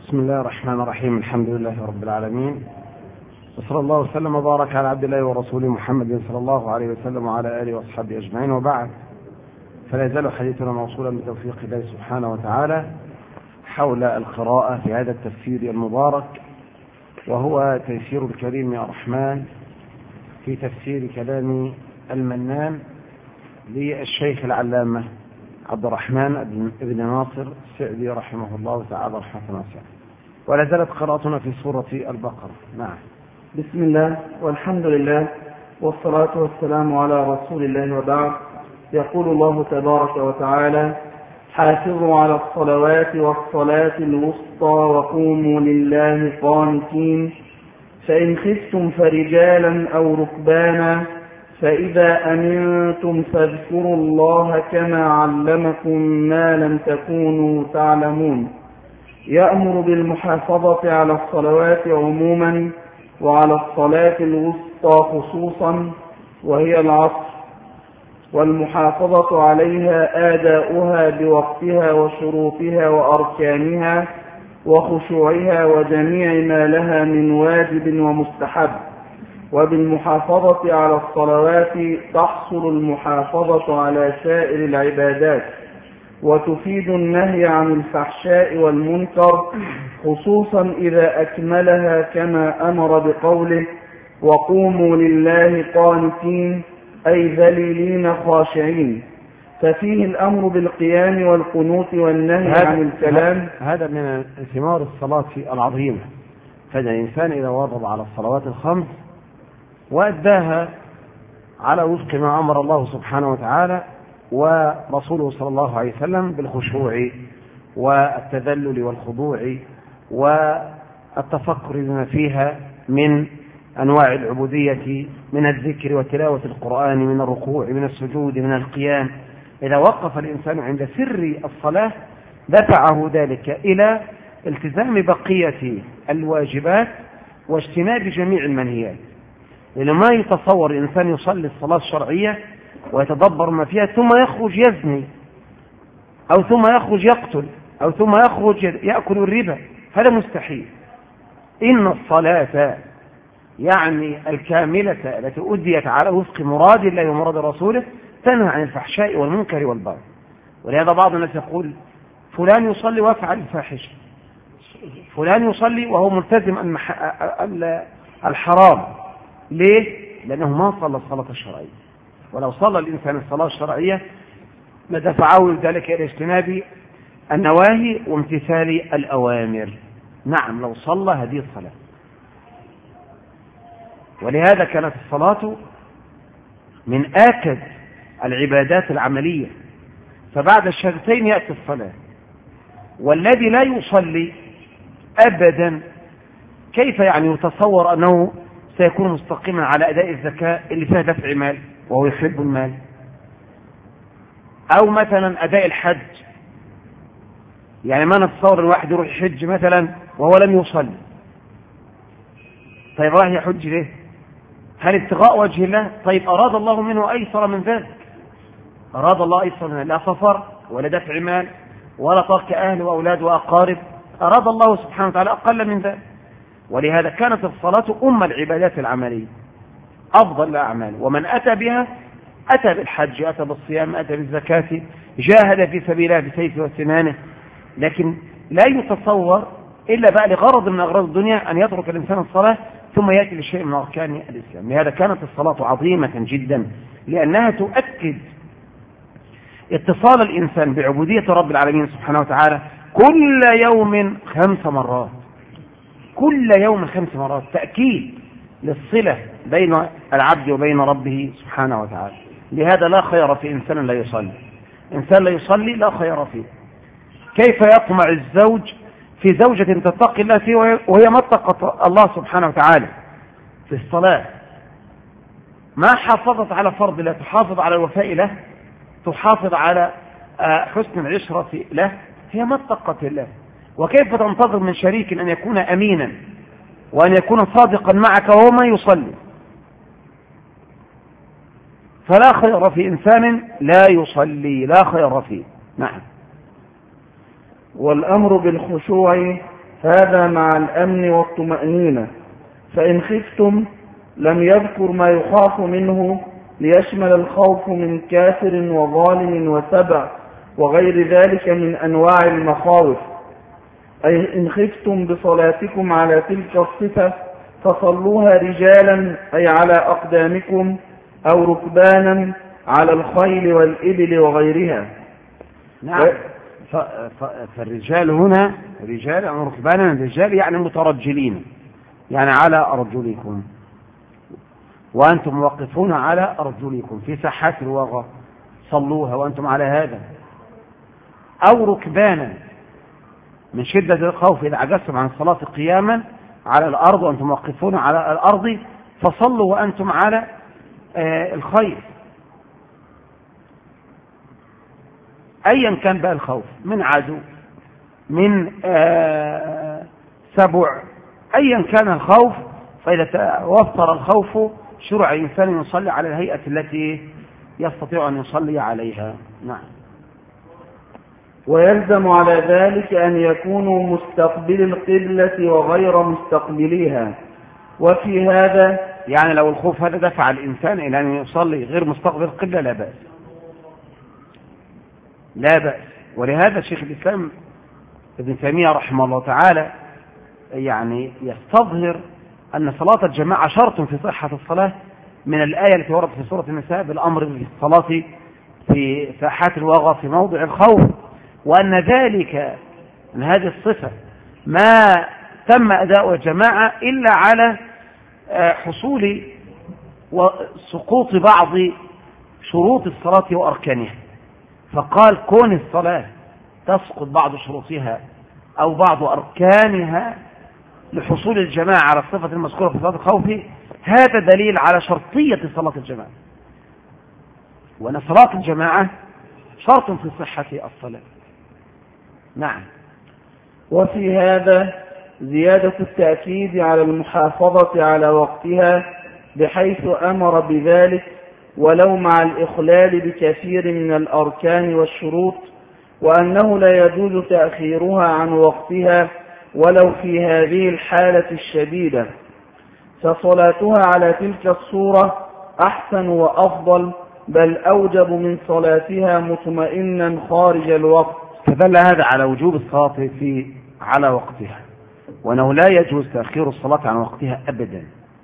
بسم الله الرحمن الرحيم. الحمد لله رب العالمين، وصلى الله وسلم وبارك على عبد الله ورسوله محمد صلى الله عليه وسلم وعلى آله وأصحابه أجمعين، وبعد. فلا يزال حديثنا موصولا بتوفيق الله سبحانه وتعالى حول القراءة في هذا التفسير المبارك، وهو تيسير الكريم الرحمن في تفسير كلام المنان للشيخ العلامة عبد الرحمن بن ناصر السعدي رحمه الله تعالى رحمة واسعة. ولا زالت قراءتنا في سورة البقرة. نعم. بسم الله والحمد لله والصلاة والسلام على رسول الله، وبعد. يقول الله تبارك وتعالى: حافظوا على الصلوات والصلاة الوسطى وقوموا لله قانتين، فإن خفتم فرجالا أو ركبانا فإذا أمنتم فاذكروا الله كما علمكم ما لم تكونوا تعلمون. يأمر بالمحافظة على الصلوات عموما وعلى الصلاة الوسطى خصوصا، وهي العصر، والمحافظة عليها آداؤها بوقتها وشروطها وأركانها وخشوعها وجميع ما لها من واجب ومستحب. وبالمحافظة على الصلوات تحصل المحافظة على سائر العبادات، وتفيد النهي عن الفحشاء والمنكر، خصوصا إذا أكملها كما أمر بقوله: وقوموا لله قانتين، أي ذليلين خاشعين. ففيه الأمر بالقيام والقنوت والنهي عن الكلام. هذا من ثمار الصلاة العظيمة. فإن الإنسان إذا واظب على الصلوات الخمس وأداها على وفق ما أمر الله سبحانه وتعالى ورسوله صلى الله عليه وسلم بالخشوع والتذلل والخضوع والتفكر بما فيها من أنواع العبودية، من الذكر وتلاوة القرآن، من الركوع، من السجود، من القيام، إذا وقف الإنسان عند سر الصلاة دفعه ذلك إلى التزام بقية الواجبات واجتناب جميع المنهيات. لأنه ما يتصور الإنسان يصلي الصلاة الشرعية ويتدبر ما فيها ثم يخرج يزني، أو ثم يخرج يقتل، أو ثم يخرج يأكل الربا. هذا مستحيل. إن الصلاة يعني الكاملة التي أديت على وفق مراد الله ومراد رسوله تنهى عن الفحشاء والمنكر والبغي. ولهذا بعض الناس يقول: فلان يصلي ويفعل الفاحشة، فلان يصلي وهو ملتزم الحرام. ليه؟ لأنه ما صلى الصلاة الشرعية. ولو صلى الإنسان الصلاة الشرعية لدفعه ذلك إلى اجتناب النواهي وامتثال الأوامر. نعم، لو صلى هذه الصلاة. ولهذا كانت الصلاة من آكد العبادات العملية، فبعد الشهادتين يأتي الصلاة. والذي لا يصلي أبدا كيف يعني يتصور أنه سيكون مستقيما على أداء الزكاة اللي فيها دفع مال وهو يحب المال، أو مثلا أداء الحج؟ يعني ما نتصور الواحد يروح يحج مثلا وهو لم يصلي. طيب راح يحج ليه؟ هل ابتغاء وجه الله؟ طيب أراد الله منه أيسر من ذلك؟ أراد الله أيسر من ذلك؟ لا سفر ولا دفع مال ولا ترك أهل وأولاد وأقارب. أراد الله سبحانه وتعالى أقل من ذلك. ولهذا كانت الصلاة العبادات العملية، أفضل الأعمال. ومن أتى بها أتى بالحج، أتى بالصيام، أتى بالزكاة، جاهد في سبيل الله بسيفه وسنانه. لكن لا يتصور إلا بقى لغرض من أغراض الدنيا أن يترك الإنسان الصلاة ثم يأتي لشيء من أركان الإسلام. لهذا كانت الصلاة عظيمة جدا، لأنها تؤكد اتصال الإنسان بعبودية رب العالمين سبحانه وتعالى كل يوم 5 مرات. كل يوم 5 مرات تأكيد للصلة بين العبد وبين ربه سبحانه وتعالى. لهذا لا خير في إنسان لا يصلي. إنسان لا يصلي لا خير فيه. كيف يطمع الزوج في زوجة تتقي الله فيه وهي ما اتقت الله سبحانه وتعالى في الصلاة؟ ما حافظت على فرض الله، تحافظ على الوفاء له، تحافظ على حسن العشرة له، هي ما اتقت الله. وكيف تنتظر من شريك أن يكون أمينا وأن يكون صادقا معك وهو ما يصلي؟ فلا خير في إنسان لا يصلي، لا خير فيه. نعم. والأمر بالخشوع هذا مع الأمن والطمأنينة. فإن خفتم لم يذكر ما يخاف منه ليشمل الخوف من كافر وظالم وسبع وغير ذلك من أنواع المخاوف. أي إن خفتم بصلاتكم على تلك الصفة فصلوها رجالا أي على أقدامكم أو ركبانا على الخيل والإبل وغيرها. نعم. فالرجال هنا رجال أو ركبانا، الرجال يعني مترجلين، يعني على أرجلكم، وأنتم موقفون على أرجلكم في ساحات الوغى، صلوها وأنتم على هذا. أو ركبانا من شدة الخوف إذا عجزتم عن الصلاة قياما على الأرض وأنتم موقفون على الأرض فصلوا وأنتم على الخيل. أيا كان بقى الخوف، من عدو، من سبع، أيا كان الخوف، فإذا وفر الخوف شرع الإنسان يصلي على الهيئة التي يستطيع أن يصلي عليها. نعم. ويلزم على ذلك أن يكونوا مستقبل القبلة وغير مستقبليها. وفي هذا يعني لو الخوف هذا دفع الإنسان إلى أن يصلي غير مستقبل القبلة لا بأس، لا بأس. ولهذا شيخ الإسلام ابن تيمية رحمه الله تعالى يعني يستظهر أن صلاة الجماعة شرط في صحة الصلاة من الآية التي وردت في سورة النساء بالأمر بالصلاة في ساحات الوغى في موضع الخوف، وأن ذلك من هذه الصفة ما تم أداء الجماعة إلا على حصول وسقوط بعض شروط الصلاة وأركانها. فقال كون الصلاة تسقط بعض شروطها أو بعض أركانها لحصول الجماعة على الصفة المذكورة في صلاة الخوف، هذا دليل على شرطية صلاة الجماعة، وأن صلاة الجماعة شرط في صحة الصلاة. نعم. وفي هذا زيادة التأكيد على المحافظة على وقتها بحيث أمر بذلك ولو مع الإخلال بكثير من الأركان والشروط، وأنه لا يجوز تأخيرها عن وقتها ولو في هذه الحالة الشديدة، فصلاتها على تلك الصورة أحسن وأفضل، بل أوجب من صلاتها مطمئنا خارج الوقت. فدل هذا على وجوب الصلاة على وقتها، وأنه لا يجوز تأخير الصلاة عن وقتها أبدا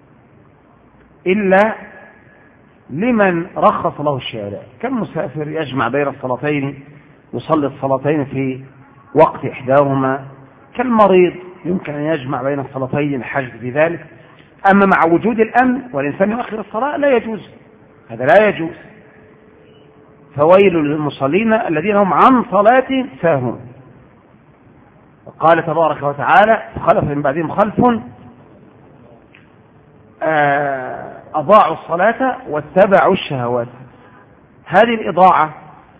إلا لمن رخص له الشارع، كالمسافر يجمع بين الصلاتين، يصلي الصلاتين في وقت إحداهما، كالمريض يمكن أن يجمع بين الصلاتين الحاجة في ذلك. أما مع وجود الأمن والإنسان يؤخر الصلاة لا يجوز، هذا لا يجوز. فويل للمصلين الذين هم عن صلاة ساهون. قال تبارك وتعالى خلف من بعدهم خلف أضاعوا الصلاة واتبعوا الشهوات. هذه الإضاعة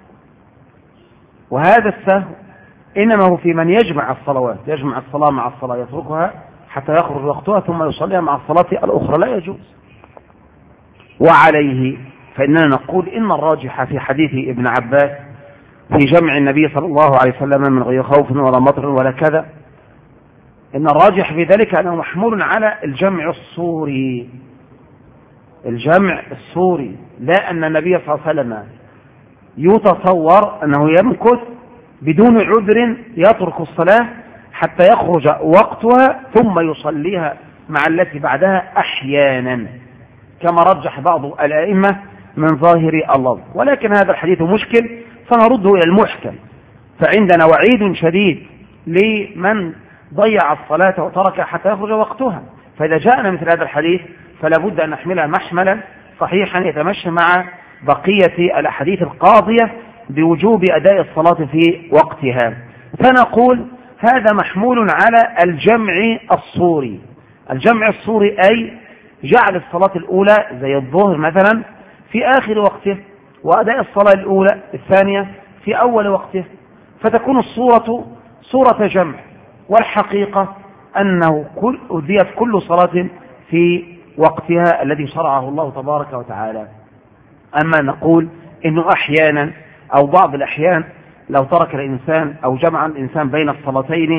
وهذا السهو إنما هو في من يجمع الصلوات، يجمع الصلاة مع الصلاة، يتركها حتى يخرج وقتها ثم يصليها مع الصلاة الأخرى، لا يجوز. وعليه فإننا نقول إن الراجح في حديث ابن عباس في جمع النبي صلى الله عليه وسلم من غير خوف ولا مطر ولا كذا، إن الراجح في ذلك أنه محمول على الجمع الصوري، الجمع الصوري، لا أن النبي صلى الله عليه وسلم يتصور أنه يمكث بدون عذر يترك الصلاة حتى يخرج وقتها ثم يصليها مع التي بعدها أحيانا كما رجح بعض الأئمة من ظاهر اللفظ. ولكن هذا الحديث مشكل فنرده إلى المحكم، فعندنا وعيد شديد لمن ضيع الصلاة وترك حتى يخرج وقتها. فإذا جاءنا مثل هذا الحديث فلا بد أن نحملها محملا صحيحا يتمشى مع بقية الأحاديث القاضية بوجوب أداء الصلاة في وقتها. فنقول هذا محمول على الجمع الصوري. الجمع الصوري أي جعل الصلاة الأولى زي الظهر مثلا في آخر وقته، وأداء الصلاة الأولى الثانية في أول وقته، فتكون الصورة صورة جمع، والحقيقة أنه أديت كل صلاة في وقتها الذي شرعه الله تبارك وتعالى. أما نقول إنه أحيانا أو بعض الأحيان لو ترك الإنسان أو جمع الإنسان بين الصلاتين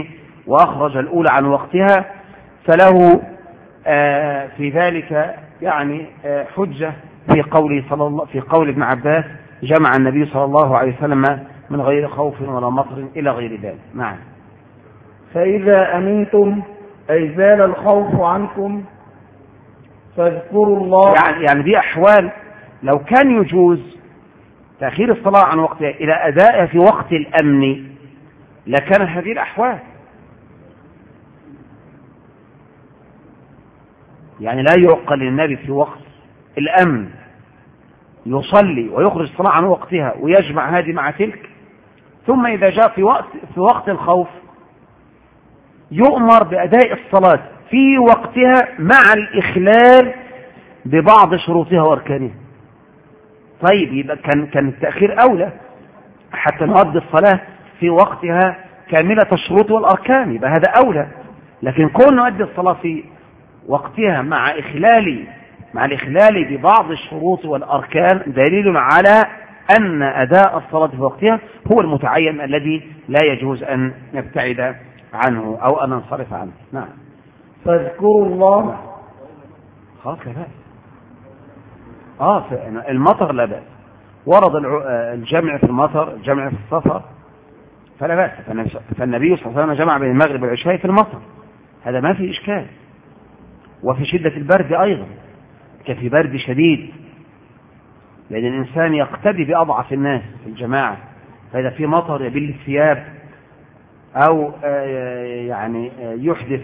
وأخرج الأولى عن وقتها فله في ذلك يعني حجة في قول ابن عباس جمع النبي صلى الله عليه وسلم من غير خوف ولا مطر إلى غير ذلك. نعم. فإذا أمنتم أي زال الخوف عنكم فاذكروا الله. يعني دي أحوال لو كان يجوز تأخير الصلاة عن وقتها إلى أدائها في وقت الأمن لكان هذه الأحوال، يعني لا يعقل للنبي في وقت الأمن يصلي ويخرج الصلاة عن وقتها ويجمع هذه مع تلك، ثم إذا جاء في وقت الخوف يؤمر بأداء الصلاة في وقتها مع الإخلال ببعض شروطها وأركانها. طيب يبقى كان التأخير أولى حتى نؤدي الصلاة في وقتها كاملة الشروط والأركان، يبقى هذا أولى. لكن كون نؤدي الصلاة في وقتها مع الإخلال ببعض الشروط والأركان دليل على أن أداء الصلاة في وقتها هو المتعين الذي لا يجوز أن نبتعد عنه أو أن ننصرف عنه. نعم. فاذكروا الله. خلاص لا بأس. المطر لا بأس، ورد الجمع في المطر، الجمع في السفر فلا بأس. فالنبي صلى الله عليه وسلم جمع بين المغرب والعشاء في المطر، هذا ما في إشكال. وفي شدة البرد أيضا كفي برد شديد، لأن الإنسان يقتدي بأضعف الناس في الجماعة، فإذا في مطر يبل الثياب أو يعني يحدث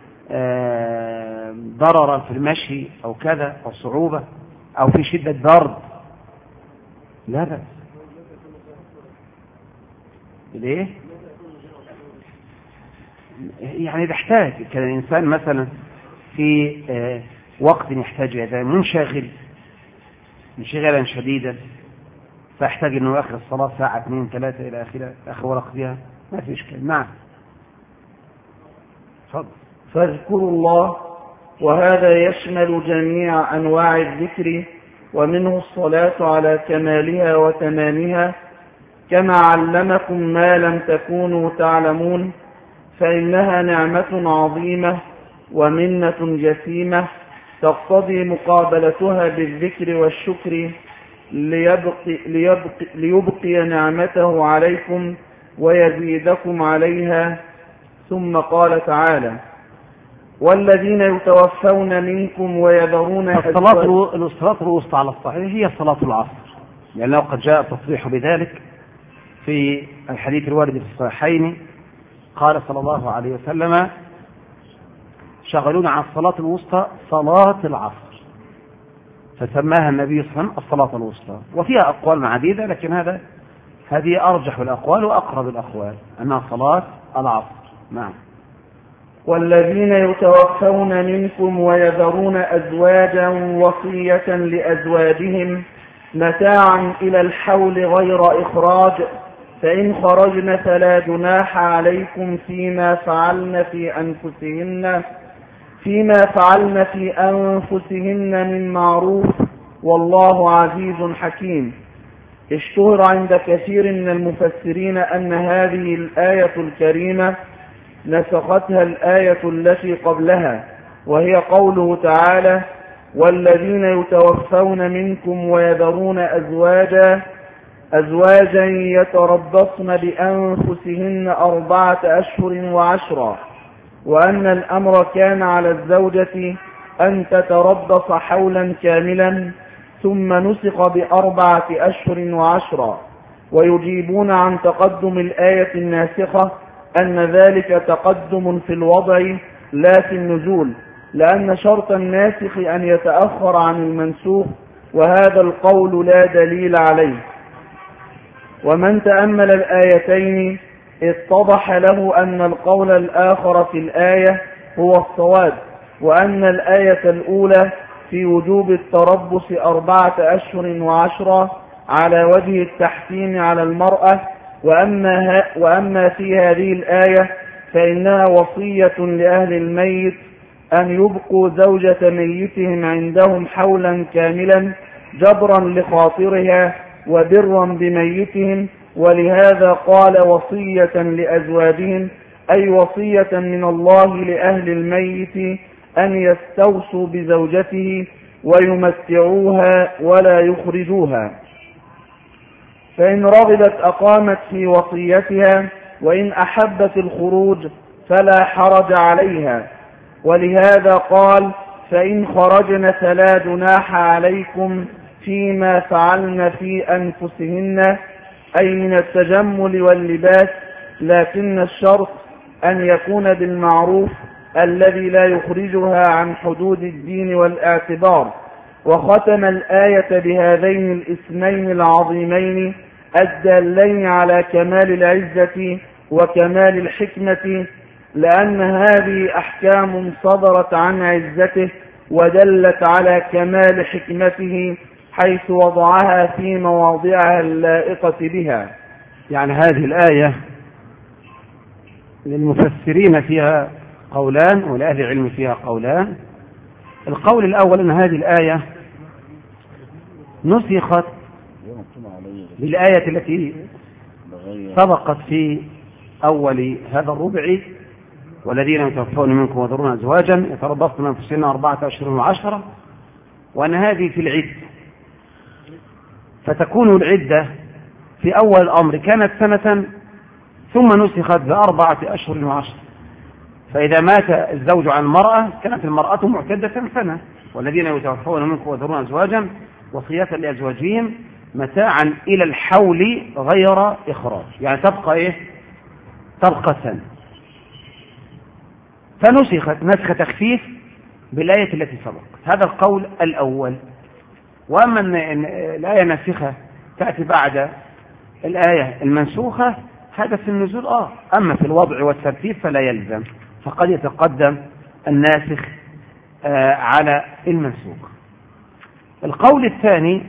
ضررا في المشي أو كذا أو صعوبة أو في شدة برد لا بأس. ليه؟ يعني يحتاج كان الإنسان مثلا في وقت يحتاج إلى منشغلا شديدا فيحتاج أنه آخر الصلاة ساعة 2 3 إلى آخر وقتها ما في إشكال. نعم. فاذكروا الله، وهذا يشمل جميع أنواع الذكر ومنه الصلاة على كمالها وتمامها كما علمكم ما لم تكونوا تعلمون، فإنها نعمة عظيمة ومنة جسيمة تقتضي مقابلتها بالذكر والشكر ليبقي نعمته عليكم ويزيدكم عليها. ثم قال تعالى: والذين يتوفون منكم ويذرون الصلاة الوسطى على الصحيح هي صلاة العصر، لأنه قد جاء التصريح بذلك في الحديث الوارد في الصحيحين. قال صلى الله عليه وسلم: شغلونا عن الصلاة الوسطى صلاة العصر، فسماها النبي صلى الله عليه وسلم الصلاة الوسطى. وفيها أقوال عديدة، لكن هذه أرجح الأقوال وأقرب الأقوال أنها صلاة العصر. نعم. والذين يتوفون منكم ويذرون أزواجا وصية لأزواجهم متاعا إلى الحول غير إخراج، فإن خرجن فلا جناح عليكم فيما فعلن في أنفسهن من معروف، والله عزيز حكيم. اشتهر عند كثير من المفسرين أن هذه الآية الكريمة نسختها الآية التي قبلها، وهي قوله تعالى: والذين يتوفون منكم ويذرون أزواجا يتربصن بأنفسهن 4 أشهر و10، وأن الأمر كان على الزوجة أن تتربص حولا كاملا ثم نسخ ب4 أشهر و10. ويجيبون عن تقدم الآية الناسخة أن ذلك تقدم في الوضع لا في النزول، لأن شرط الناسخ أن يتأخر عن المنسوخ، وهذا القول لا دليل عليه. ومن تأمل الآيتين اتضح له أن القول الآخر في الآية هو الصواب، وأن الآية الأولى في وجوب التربص 4 أشهر و10 على وجه التحكيم على المرأة، وأما في هذه الآية فإنها وصية لأهل الميت أن يبقوا زوجة ميتهم عندهم حولا كاملا جبرا لخاطرها وبرا بميتهم، ولهذا قال وصية لأزواجهم أي وصية من الله لأهل الميت أن يستوصوا بزوجته ويمتعوها ولا يخرجوها، فإن رغبت أقامت في وصيتها، وإن أحبت الخروج فلا حرج عليها. ولهذا قال: فإن خرجن فلا جناح عليكم فيما فعلن في أنفسهن، أي من التجمل واللباس، لكن الشرط أن يكون بالمعروف الذي لا يخرجها عن حدود الدين والاعتبار. وختم الآية بهذين الاسمين العظيمين الدالين على كمال العزة وكمال الحكمة، لأن هذه أحكام صدرت عن عزته ودلت على كمال حكمته حيث وضعها في مواضعها اللائقة بها. يعني هذه الآية للمفسرين فيها قولان ولأهل العلم فيها قولان. القول الأول أن هذه الآية نسخت بالآية التي سبقت في أول هذا الربع: والذين يتوفون منكم ويذرون أزواجا يتربصن بأنفسهن 4 أشهر و10، وأن هذه في العدة، فتكون العدة في أول الأمر كانت سنة ثم نسخت ب4 أشهر و10. فإذا مات الزوج عن المرأة كانت المرأة معتدة سنة. والذين يتوفون منكم ويذرون أزواجا وصية لأزواجهم متاعا إلى الحول غير إخراج، يعني تبقى تبقى سنة. فنسخت نسخ تخفيف بالآية التي سبقت. هذا القول الأول. وأما الآية الناسخة تأتي بعد الآية المنسوخة، هذا في النزول أما في الوضع والترتيب فلا يلزم، فقد يتقدم الناسخ على المنسوخ. القول الثاني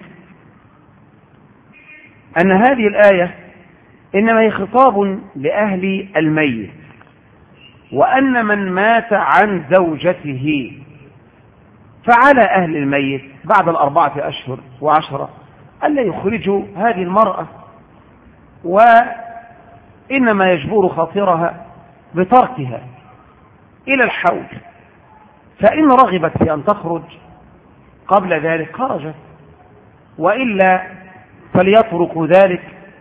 أن هذه الآية إنما هي خطاب لأهل الميت، وأن من مات عن زوجته فعلى أهل الميت بعد 4 أشهر و10 ألا يخرجوا هذه المرأة، وإنما يجبر خاطرها بتركها إلى الحول، فإن رغبت في أن تخرج قبل ذلك خرجت، وإلا فليتركوا ذلك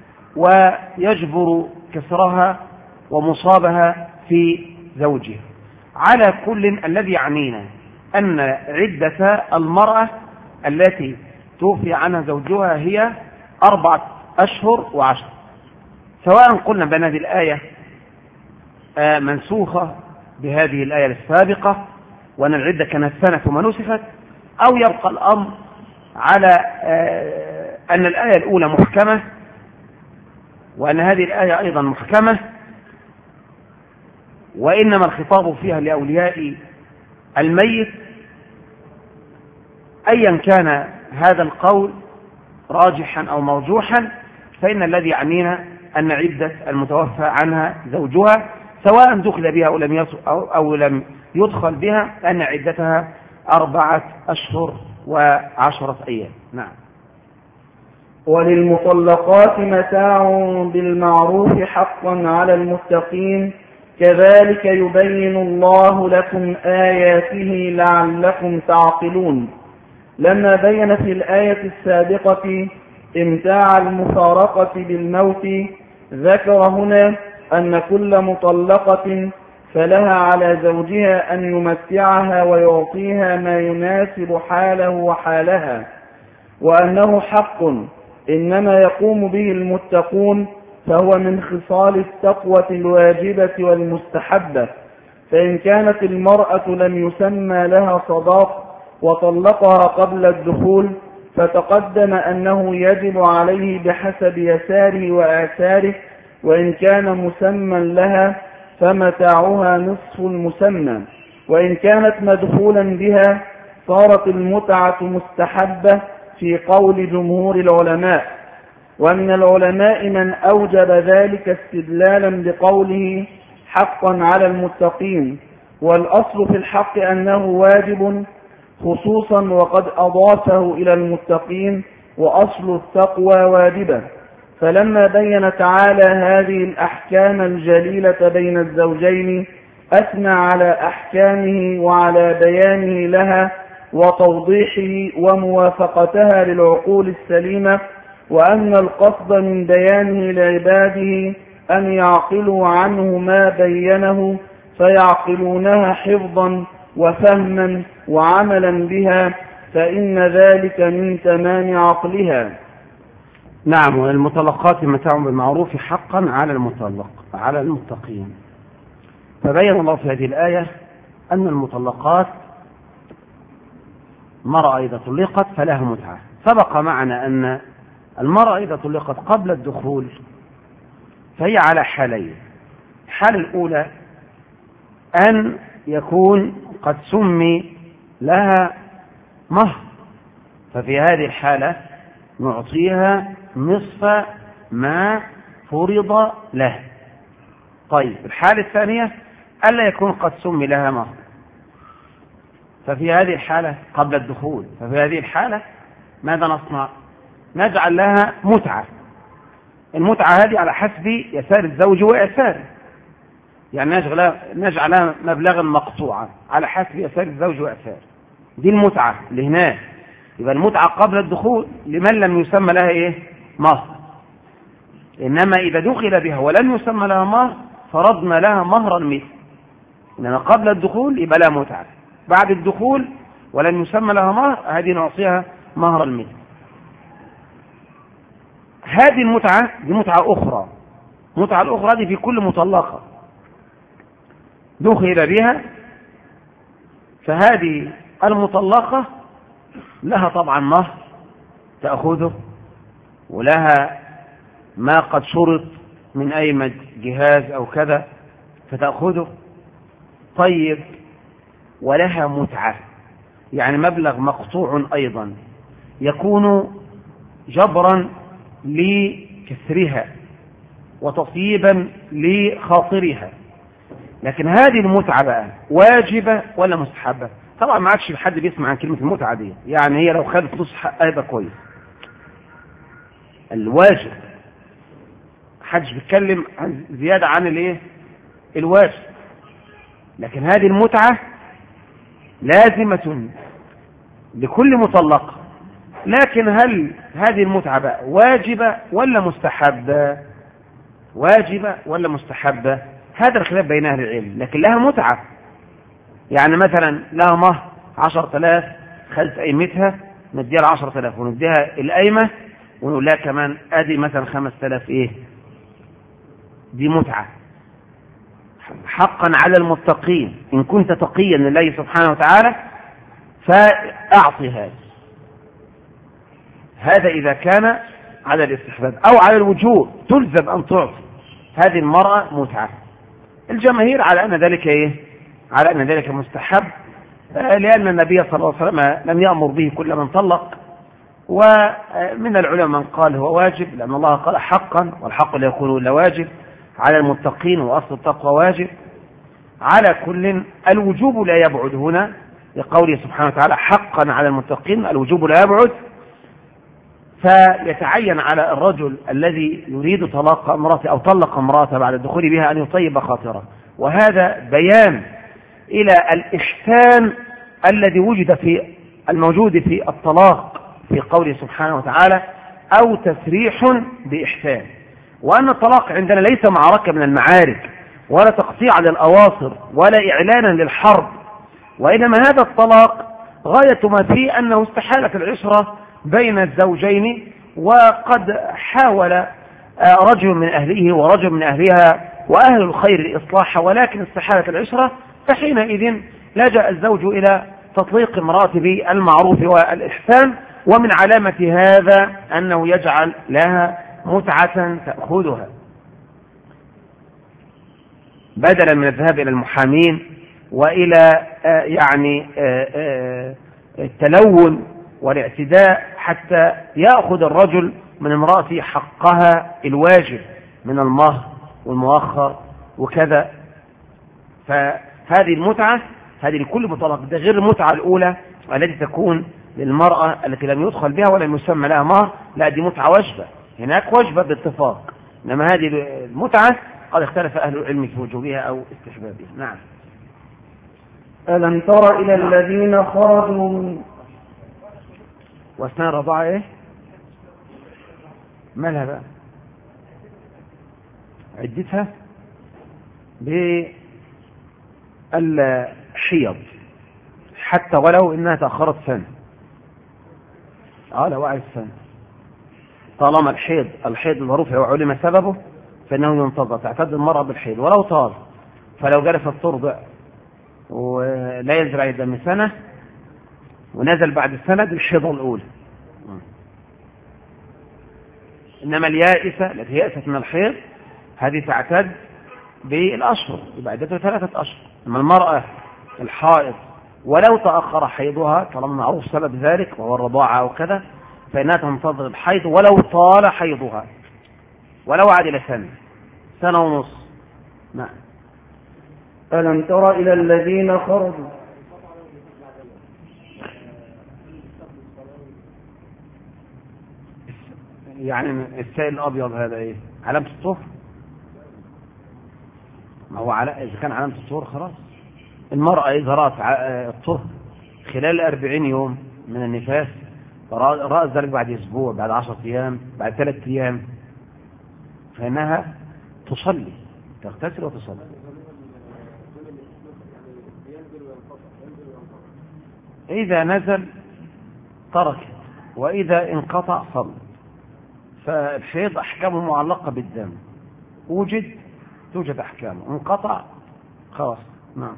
ويجبر كسرها ومصابها في زوجها. على كل الذي يعنينا أن عدة المرأة التي توفي عنها زوجها هي 4 أشهر و10، سواء قلنا بأن هذه الآية منسوخة بهذه الآية السابقة وأن العدة كانت سنة ثم نسخت، أو يبقى الأمر على أن الآية الأولى محكمة وأن هذه الآية أيضا محكمة، وإنما الخطاب فيها لأولياء الميت. أيا كان هذا القول راجحا أو مرجوحا، فإن الذي يعنينا أن عدة المتوفى عنها زوجها سواء دخل بها أو لم يدخل بها أن عدتها 4 أشهر و10 أيام. نعم. وللمطلقات متاع بالمعروف حقا على المتقين، كذلك يبين الله لكم آياته لعلكم تعقلون. لما بين في الآية السابقة امتاع المفارقة بالموت، ذكر هنا أن كل مطلقة فلها على زوجها أن يمتعها ويعطيها ما يناسب حاله وحالها، وأنه حق إنما يقوم به المتقون، فهو من خصال التقوى الواجبة والمستحبة. فإن كانت المرأة لم يسمى لها صداق وطلقها قبل الدخول، فتقدم أنه يجب عليه بحسب يساره وآثاره، وإن كان مسمى لها فمتاعها نصف المسمى، وإن كانت مدخولا بها صارت المتعة مستحبة في قول جمهور العلماء. ومن العلماء من أوجب ذلك استدلالا بقوله حقا على المتقين، والأصل في الحق أنه واجب خصوصا وقد أضافه إلى المتقين، وأصل التقوى واجبة. فلما بين تعالى هذه الأحكام الجليلة بين الزوجين أثنى على أحكامه وعلى بيانه لها وتوضيحه وموافقتها للعقول السليمة، وأن القصد من بيانه لعباده أن يعقلوا عنه ما بينه فيعقلونها حفظا وفهما وعملا بها، فإن ذلك من تمام عقلها. نعم. والمطلقات متاع بالمعروف حقا على المتقين. فبين الله في هذه الآية أن المطلقات مرأة إذا طلقت فلها متعة. سبق معنا أن المرأة إذا طلقت قبل الدخول فهي على حالين. الحالة الأولى أن يكون قد سمي لها مهر، ففي هذه الحالة نعطيها نصف ما فرض له. طيب الحالة الثانية ألا يكون قد سمي لها مهر، ففي هذه الحالة قبل الدخول، ففي هذه الحالة ماذا نصنع؟ نجعل لها متعة. المتعة هذه على حسب يسار الزوج ويساره، يعني نجعل لها مبلغا مقطوعا على حسب يسار الزوج ويساره. دي المتعة اللي هناك. يبقى المتعة قبل الدخول لمن لم يسمى لها ايه؟ مهر. انما اذا دخل بها ولم يسمى لها مهر فرضنا لها مهرا مثل. انما قبل الدخول يبقى لها متعة، بعد الدخول ولم يسمى لها مهر هذه نعطيها مهرا مثل. هذه المتعة دي متعة أخرى. المتعة الأخرى دي في كل مطلقة دخل بها، فهذه المطلقة لها طبعا مهر تأخذه، ولها ما قد شرط من أي جهاز أو كذا فتأخذه. طيب ولها متعة، يعني مبلغ مقطوع أيضا يكون جبرا لكسرها وتصييبا لخاطرها. لكن هذه المتعة بقى واجبة ولا مستحبة؟ طبعا ما عادش حد بيسمع عن كلمة المتعة دي، يعني هي لو خدت نص حقها يبقى كويس. الواجب حدش بيتكلم عن زيادة عن الايه؟ الواجب. لكن هذه المتعة لازمة لكل مطلقة. لكن هل هذه المتعة بقى واجبة ولا مستحبة؟ واجبة ولا مستحبة؟ هذا الخلاف بين أهل العلم. لكن لها متعة، يعني مثلا لها مهر 10,000 خلت قيمتها نديها 10,000 ونديها القيمة ونقول لها كمان ادي مثلا 5,000 ايه؟ دي متعة حقا على المتقين. ان كنت تقيا لله سبحانه وتعالى فاعطي هذا إذا كان على الاستحباب أو على الوجوب تلزم أن تعطي هذه المرأة متعة. الجماهير على أن ذلك إيه؟ على أن ذلك مستحب، لأن النبي صلى الله عليه وسلم لم يأمر به كل من طلق. ومن العلماء من قال هو واجب، لأن الله قال حقا، والحق لا يكون إلا واجب على المتقين، وأصل التقوى واجب. على كل الوجوب لا يبعد هنا لقوله سبحانه وتعالى حقا على المتقين، الوجوب لا يبعد. فيتعين على الرجل الذي يريد طلاق امرأته أو طلق امرأته بعد الدخول بها أن يطيب خاطره. وهذا بيان إلى الإحسان الذي وجد في الموجود في الطلاق في قوله سبحانه وتعالى أو تسريح بإحسان. وأن الطلاق عندنا ليس معركة من المعارك ولا تقطيع للأواصر ولا إعلانا للحرب، وإنما هذا الطلاق غاية ما فيه أنه استحالت العشرة بين الزوجين، وقد حاول رجل من أهله ورجل من أهلها وأهل الخير الإصلاح، ولكن استحالت العشرة، فحينئذ لجأ الزوج إلى تطليق امرأته بالمعروف والإحسان. ومن علامة هذا أنه يجعل لها متعة تأخذها بدلا من الذهاب إلى المحامين وإلى يعني التلون والاعتداء حتى يأخذ الرجل من امرأته حقها الواجب من المهر والمؤخر وكذا. فهذه المتعة هذه لكل مطلق، ده غير المتعة الأولى التي تكون للمرأة التي لم يدخل بها ولم يسمى لها مهر، لا دي متعة واجبة هناك وجبة باتفاق، إنما هذه المتعة قد اختلف أهل العلم في وجوبها أو استحبابها. نعم. ألم تر إلى الذين خرجوا من وأثناء الرضاعة إيه؟ مالها بقى؟ عدتها بالحيض حتى ولو إنها تأخرت سنة. لو وعي السنة، طالما الحيض الرفع وعلم سببه فإنه ينتظر، تعتد المرأة بالحيض ولو طال. فلو جلست ترضع ولا ينزل على الدم سنة ونزل بعد السنة بالحيضة الأولى. إنما اليائسة التي يأست من الحيض هذه تعتد بالأشهر، يبقى عدتها 3 أشهر. أما المرأة الحائض ولو تأخر حيضها طالما معروف سبب ذلك وهو الرضاعة أو كذا فإنها تنتظر الحيض ولو طال حيضها ولو عدل سنة ونص. نعم. ألم تر إلى الذين خرجوا يعني السائل الأبيض هذا إيه؟ علامة الطهر؟ ما هو إذا كان علامة الطهر خلاص. المرأة إذا رأت الطهر خلال 40 يوم من النفاس، رأت ذلك بعد أسبوع، بعد 10 أيام، بعد 3 أيام، فإنها تصلي، تغتسل وتصلي. إذا نزل تركت، وإذا انقطع صلى. فالحيض أحكامه معلقة بالدم، توجد أحكامه، انقطع خلاص. نعم.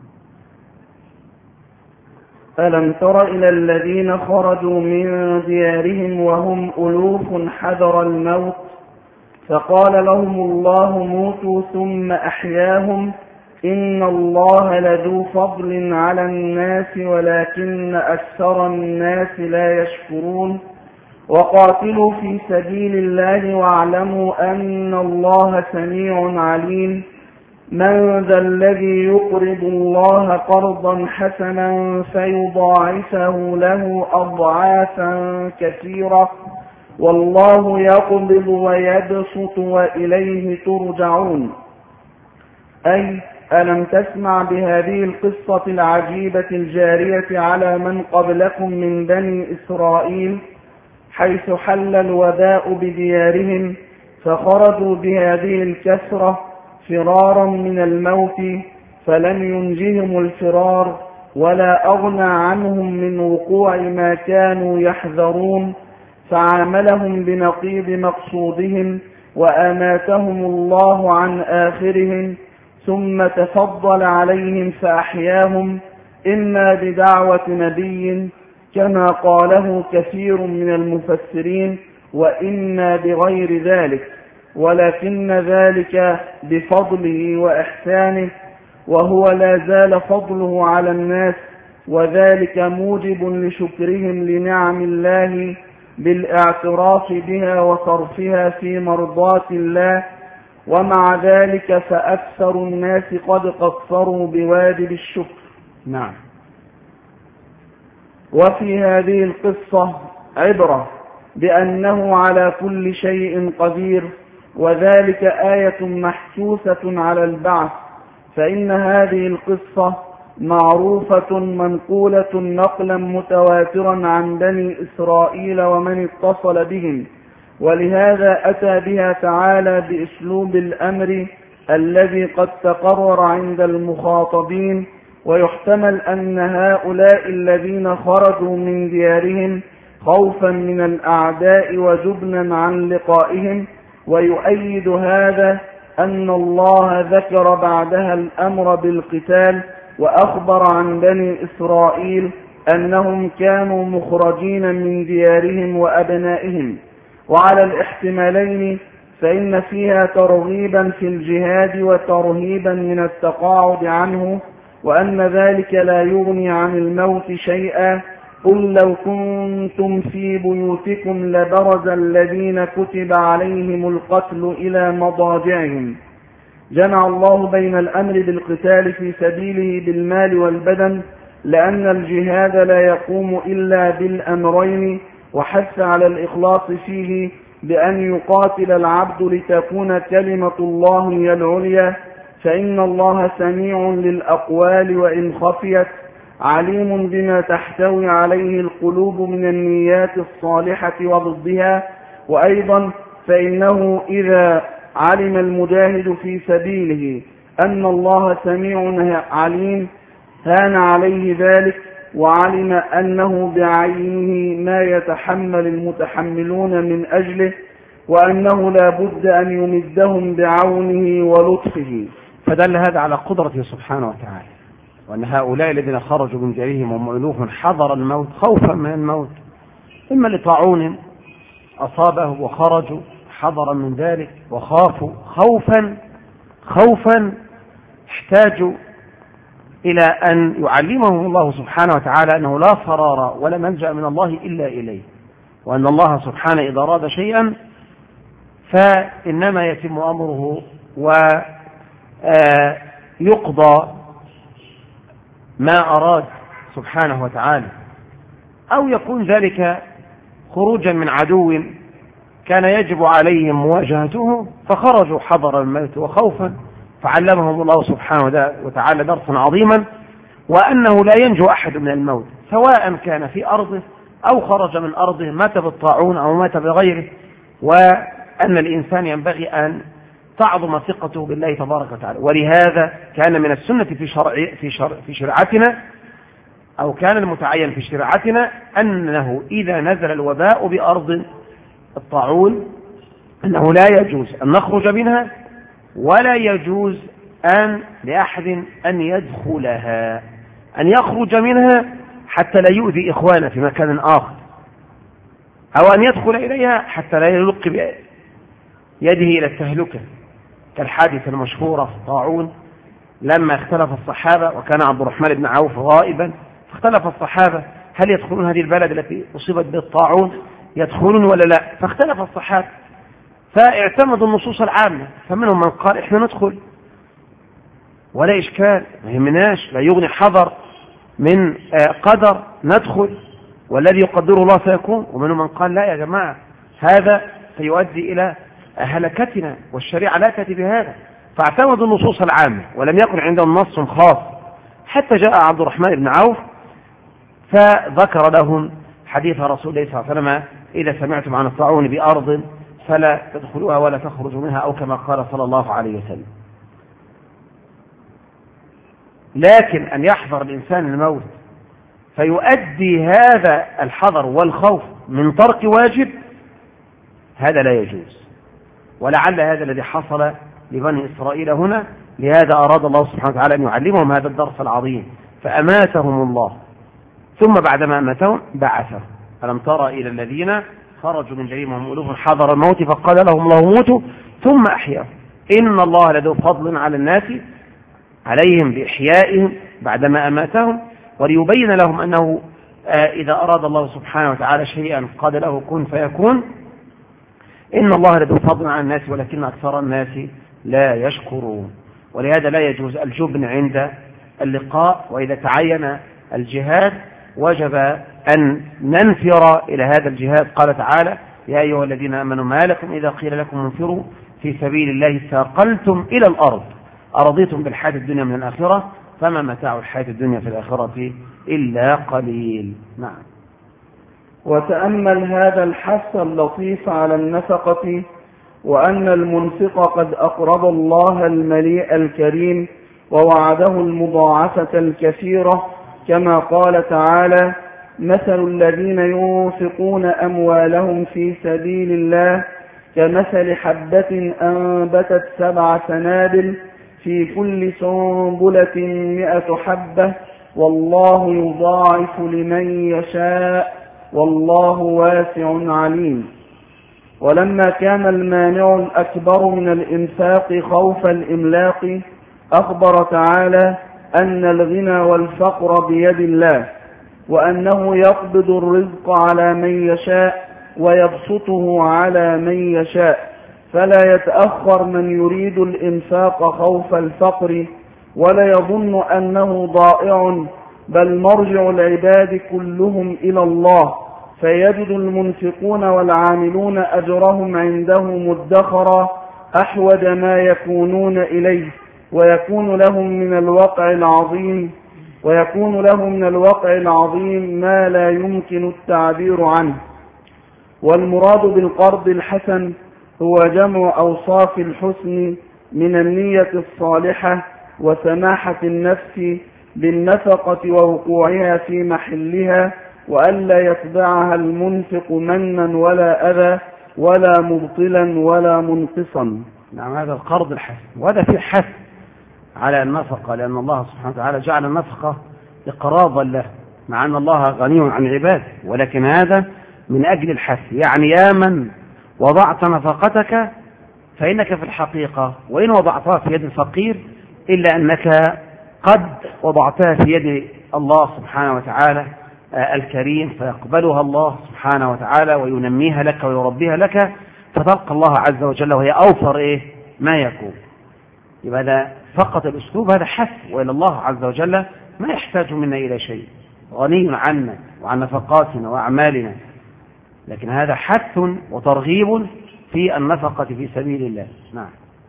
ألم تر إلى الذين خرجوا من ديارهم وهم ألوف حذر الموت فقال لهم الله موتوا ثم أحياهم إن الله لذو فضل على الناس ولكن أكثر الناس لا يشكرون وقاتلوا في سبيل الله واعلموا أن الله سميع عليم من ذا الذي يقرض الله قرضا حسنا فيضاعفه له أضعافا كثيرة والله يقبض ويبسط وإليه ترجعون. أي ألم تسمع بهذه القصة العجيبة الجارية على من قبلكم من بني إسرائيل حيث حل الوباء بديارهم فخرجوا بهذه الكثرة فرارا من الموت فلم ينجهم الفرار ولا أغنى عنهم من وقوع ما كانوا يحذرون فعاملهم بنقيض مقصودهم وأماتهم الله عن آخرهم ثم تفضل عليهم فأحياهم إما بدعوة نبي كما قاله كثير من المفسرين وإما بغير ذلك ولكن ذلك بفضله وإحسانه وهو لا زال فضله على الناس وذلك موجب لشكرهم لنعم الله بالاعتراف بها وصرفها في مرضاة الله ومع ذلك فأكثر الناس قد قصروا بواجب الشكر. نعم. وفي هذه القصة عبرة بأنه على كل شيء قدير وذلك آية محسوسة على البعث فإن هذه القصة معروفة منقولة نقلا متواترا عن بني إسرائيل ومن اتصل بهم ولهذا أتى بها تعالى بأسلوب الأمر الذي قد تقرر عند المخاطبين ويحتمل أن هؤلاء الذين خرجوا من ديارهم خوفا من الأعداء وجبنا عن لقائهم ويؤيد هذا أن الله ذكر بعدها الأمر بالقتال وأخبر عن بني إسرائيل أنهم كانوا مخرجين من ديارهم وأبنائهم وعلى الاحتمالين فإن فيها ترغيبا في الجهاد وترهيبا من التقاعد عنه وأن ذلك لا يغني عن الموت شيئا قل لو كنتم في بيوتكم لبرز الذين كتب عليهم القتل إلى مضاجعهم. جمع الله بين الأمر بالقتال في سبيله بالمال والبدن لأن الجهاد لا يقوم إلا بالأمرين وحث على الإخلاص فيه بأن يقاتل العبد لتكون كلمة الله هي العليا، فإن الله سميع للأقوال وإن خفيت، عليم بما تحتوي عليه القلوب من النيات الصالحة وضدها. وأيضا فإنه إذا علم المجاهد في سبيله أن الله سميع عليم هان عليه ذلك، وعلم أنه بعينه ما يتحمل المتحملون من أجله، وأنه لا بد أن يمدهم بعونه ولطفه. فدل هذا على قدرته سبحانه وتعالى، وأن هؤلاء الذين خرجوا من ديارهم وهم ألوف حضر الموت خوفا من الموت، إما لطاعون أصابه وخرجوا حضرا من ذلك وخافوا خوفا احتاجوا إلى أن يعلمهم الله سبحانه وتعالى أنه لا فرار ولا ملجأ من الله إلا إليه، وأن الله سبحانه إذا أراد شيئا فإنما يتم أمره ويقضى ما أراد سبحانه وتعالى، أو يكون ذلك خروجا من عدو كان يجب عليهم مواجهته فخرجوا حضر الموت وخوفا، فعلمهم الله سبحانه وتعالى درسا عظيما، وأنه لا ينجو أحد من الموت سواء كان في أرضه أو خرج من أرضه، مات بالطاعون أو مات بغيره، وأن الإنسان ينبغي أن تعظم ثقته بالله تبارك وتعالى. ولهذا كان من السنة في شريعتنا، أو كان المتعين في شريعتنا، أنه إذا نزل الوباء بأرض الطاعون أنه لا يجوز أن نخرج منها، ولا يجوز لأحد أن يدخلها، أن يخرج منها حتى لا يؤذي إخوانه في مكان آخر، أو أن يدخل إليها حتى لا يلقي بيده إلى التهلكة، كالحادثة المشهورة في الطاعون لما اختلف الصحابة وكان عبد الرحمن بن عوف غائبا، فاختلف الصحابة هل يدخلون هذه البلد التي أصيبت بالطاعون يدخلون ولا لا، فاختلف الصحابة فاعتمدوا النصوص العامة، فمنهم من قال احنا ندخل ولا إشكال ما يهمناش، لا يغني حذر من قدر، ندخل والذي يقدره الله سيكون، ومنهم من قال لا يا جماعة هذا سيؤدي إلى هلكتنا والشريعة لا تأتي بهذا، فاعتمدوا النصوص العامة ولم يكن عندهم نص خاص، حتى جاء عبد الرحمن بن عوف فذكر لهم حديث رسول الله صلى الله عليه وسلم إذا سمعتم عن الطاعون بأرض فلا تدخلوها ولا تخرجوا منها، أو كما قال صلى الله عليه وسلم. لكن أن يحذر الإنسان الموت فيؤدي هذا الحذر والخوف من ترك واجب، هذا لا يجوز، ولعل هذا الذي حصل لبني إسرائيل هنا، لهذا أراد الله سبحانه وتعالى أن يعلمهم هذا الدرس العظيم، فأماتهم الله ثم بعدما أماتهم بعثهم. ألم ترى إلى الذين خرجوا من ديارهم وهم ألوف حذر الموت فقال لهم الله موتوا ثم أحياهم إن الله لذو فضل على الناس عليهم بإحيائهم بعدما أماتهم، وليبين لهم أنه إذا أراد الله سبحانه وتعالى شيئا قال له كن فيكون، إن الله لذو فضل على الناس ولكن أكثر الناس لا يشكرون. ولهذا لا يجوز الجبن عند اللقاء، وإذا تعين الجهاد وجب أن ننفر إلى هذا الجهاد. قال تعالى يا أيها الذين آمنوا ما لكم إذا قيل لكم انفروا في سبيل الله ثاقلتم إلى الأرض أرضيتم بالحياة الدنيا من الآخرة فما متاع الحياة الدنيا في الآخرة إلا قليل. نعم. وتأمل هذا الحث اللطيف على النفقة، وأن المنفق قد أقرض الله المليء الكريم ووعده المضاعفة الكثيرة، كما قال تعالى مثل الذين ينفقون أموالهم في سبيل الله كمثل حبة أنبتت 7 سنابل في كل سنبلة 100 حبة والله يضاعف لمن يشاء والله واسع عليم. ولما كان المانع الأكبر من الإنفاق خوف الإملاق، أخبر تعالى أن الغنى والفقر بيد الله، وأنه يقبض الرزق على من يشاء ويبسطه على من يشاء، فلا يتأخر من يريد الإنفاق خوف الفقر ولا يظن أنه ضائع، بل مرجع العباد كلهم إلى الله، فيجد المنفقون والعاملون أجرهم عنده مدخرا أحوج ما يكونون إليه، ويكون لهم من الوقع العظيم ما لا يمكن التعبير عنه. والمراد بالقرض الحسن هو جمع أوصاف الحسن من النية الصالحة وسماحة النفس بالنفقة ووقوعها في محلها، وألا يتبعها المنفق منا ولا أذى ولا مبطلا ولا منقصا. نعم، هذا القرض الحسن، وهذا في حث على النفقة، لأن الله سبحانه وتعالى جعل النفقة إقراضا له، مع أن الله غني عن عباده، ولكن هذا من أجل الحث. يعني يا من وضعت نفقتك فإنك في الحقيقة وإن وضعتها في يد الفقير إلا أنك قد وضعتها في يد الله سبحانه وتعالى الكريم، فيقبلها الله سبحانه وتعالى وينميها لك ويربيها لك، فتلقى الله عز وجل وهي أوفر ما يكون. يبقى هذا فقط الأسلوب، هذا حث، وإلى الله عز وجل ما يحتاج منا إلى شيء، غني عنا وعن نفقاتنا وأعمالنا، لكن هذا حث وترغيب في النفقة في سبيل الله. نعم.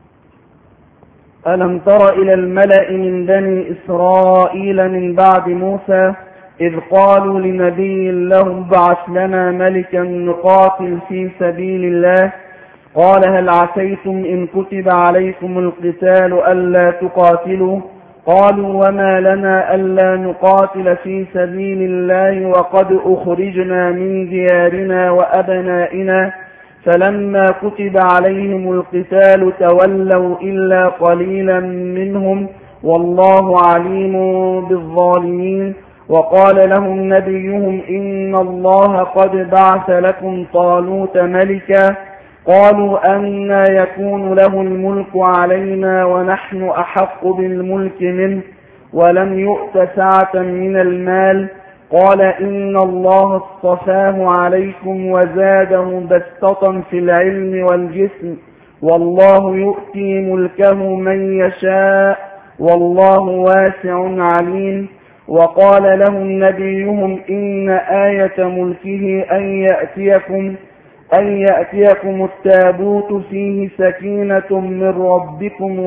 ألم تر إلى الملأ من بني إسرائيل من بعد موسى إذ قالوا لنبي له ابعث لنا ملكا نقاتل في سبيل الله قال هل عسيتم إن كتب عليكم القتال ألا تقاتلوا قالوا وما لنا ألا نقاتل في سبيل الله وقد أخرجنا من ديارنا وأبنائنا فلما كتب عليهم القتال تولوا إلا قليلا منهم والله عليم بالظالمين. وقال لهم نبيهم إن الله قد بعث لكم طالوت ملكا قالوا أنى يكون له الملك علينا ونحن أحق بالملك منه ولم يؤت سعة من المال قال إن الله اصطفاه عليكم وزاده بسطة في العلم والجسم والله يؤتي ملكه من يشاء والله واسع عليم. وقال لهم نبيهم إن آية ملكه أن يأتيكم التابوت فيه سكينة من ربكم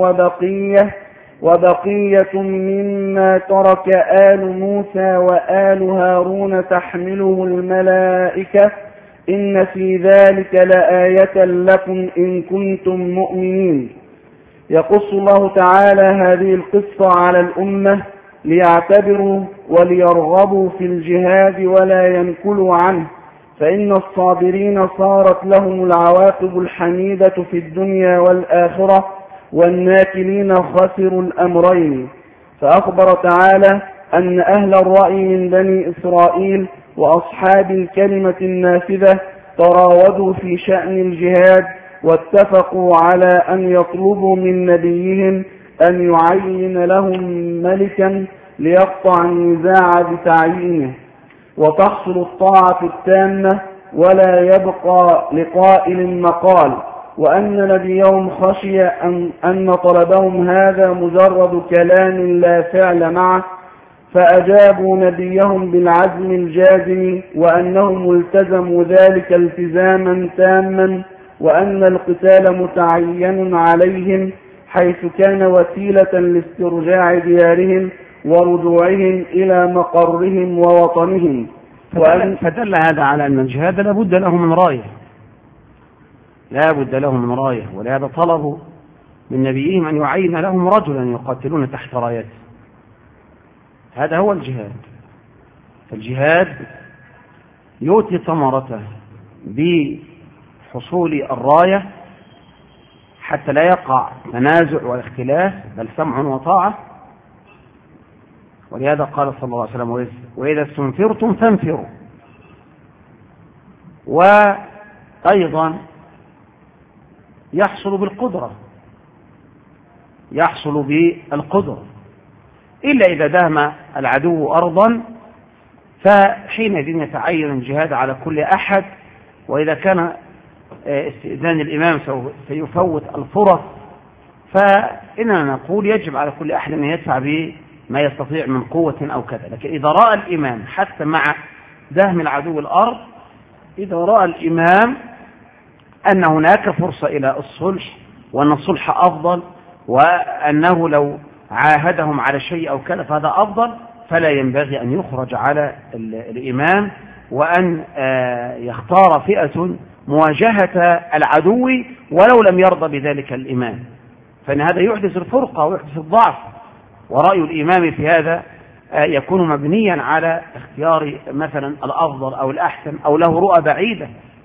وبقية مما ترك آل موسى وآل هارون تحمله الملائكة إن في ذلك لآية لكم إن كنتم مؤمنين. يقص الله تعالى هذه القصة على الأمة ليعتبروا وليرغبوا في الجهاد ولا ينكلوا عنه، فإن الصابرين صارت لهم العواقب الحميدة في الدنيا والآخرة والناكلين خسروا الأمرين. فأخبر تعالى أن أهل الرأي من بني إسرائيل وأصحاب الكلمة النافذة تراودوا في شأن الجهاد واتفقوا على أن يطلبوا من نبيهم أن يعين لهم ملكا ليقطع النزاع بتعيينه وتحصل الطاعة التامة ولا يبقى لقائل مقال، وأن نبيهم خشي أن طلبهم هذا مجرد كلام لا فعل معه، فأجابوا نبيهم بالعزم الجازم وأنهم التزموا ذلك التزاما تاما، وأن القتال متعين عليهم حيث كان وسيلة لاسترجاع ديارهم ورجوعهم إلى مقرهم ووطنهم. فدل هذا على أن الجهاد لا بد له من راية، ولهذا طلبوا من نبيهم أن يعين لهم رجلا يقاتلون تحت رايته. هذا هو الجهاد. فالجهاد يؤتي ثمرته بحصول الراية حتى لا يقع تنازع واختلاف، بل سمع وطاعة. ولهذا قال صلى الله عليه وسلم وإذا استنفرتم فانفروا. وأيضا يحصل بالقدرة إلا إذا دام العدو أرضا، فحينئذ يتعين الجهاد على كل أحد. وإذا كان استئذان الإمام سيفوت الفرص، فإننا نقول يجب على كل أحد أن يدفع بما يستطيع من قوة أو كذا. لكن إذا رأى الإمام حتى مع دهم العدو الأرض إذا رأى الإمام أن هناك فرصة إلى الصلح وأن الصلح أفضل وأنه لو عاهدهم على شيء أو كذا فهذا أفضل، فلا ينبغي أن يخرج على الإمام وأن يختار فئة مواجهة العدو ولو لم يرضى بذلك الإمام، فإن هذا يحدث الفرقة ويحدث الضعف. ورأي الإمام في هذا يكون مبنيا على اختيار مثلا الأفضل أو الأحسن أو له رؤى بعيدة،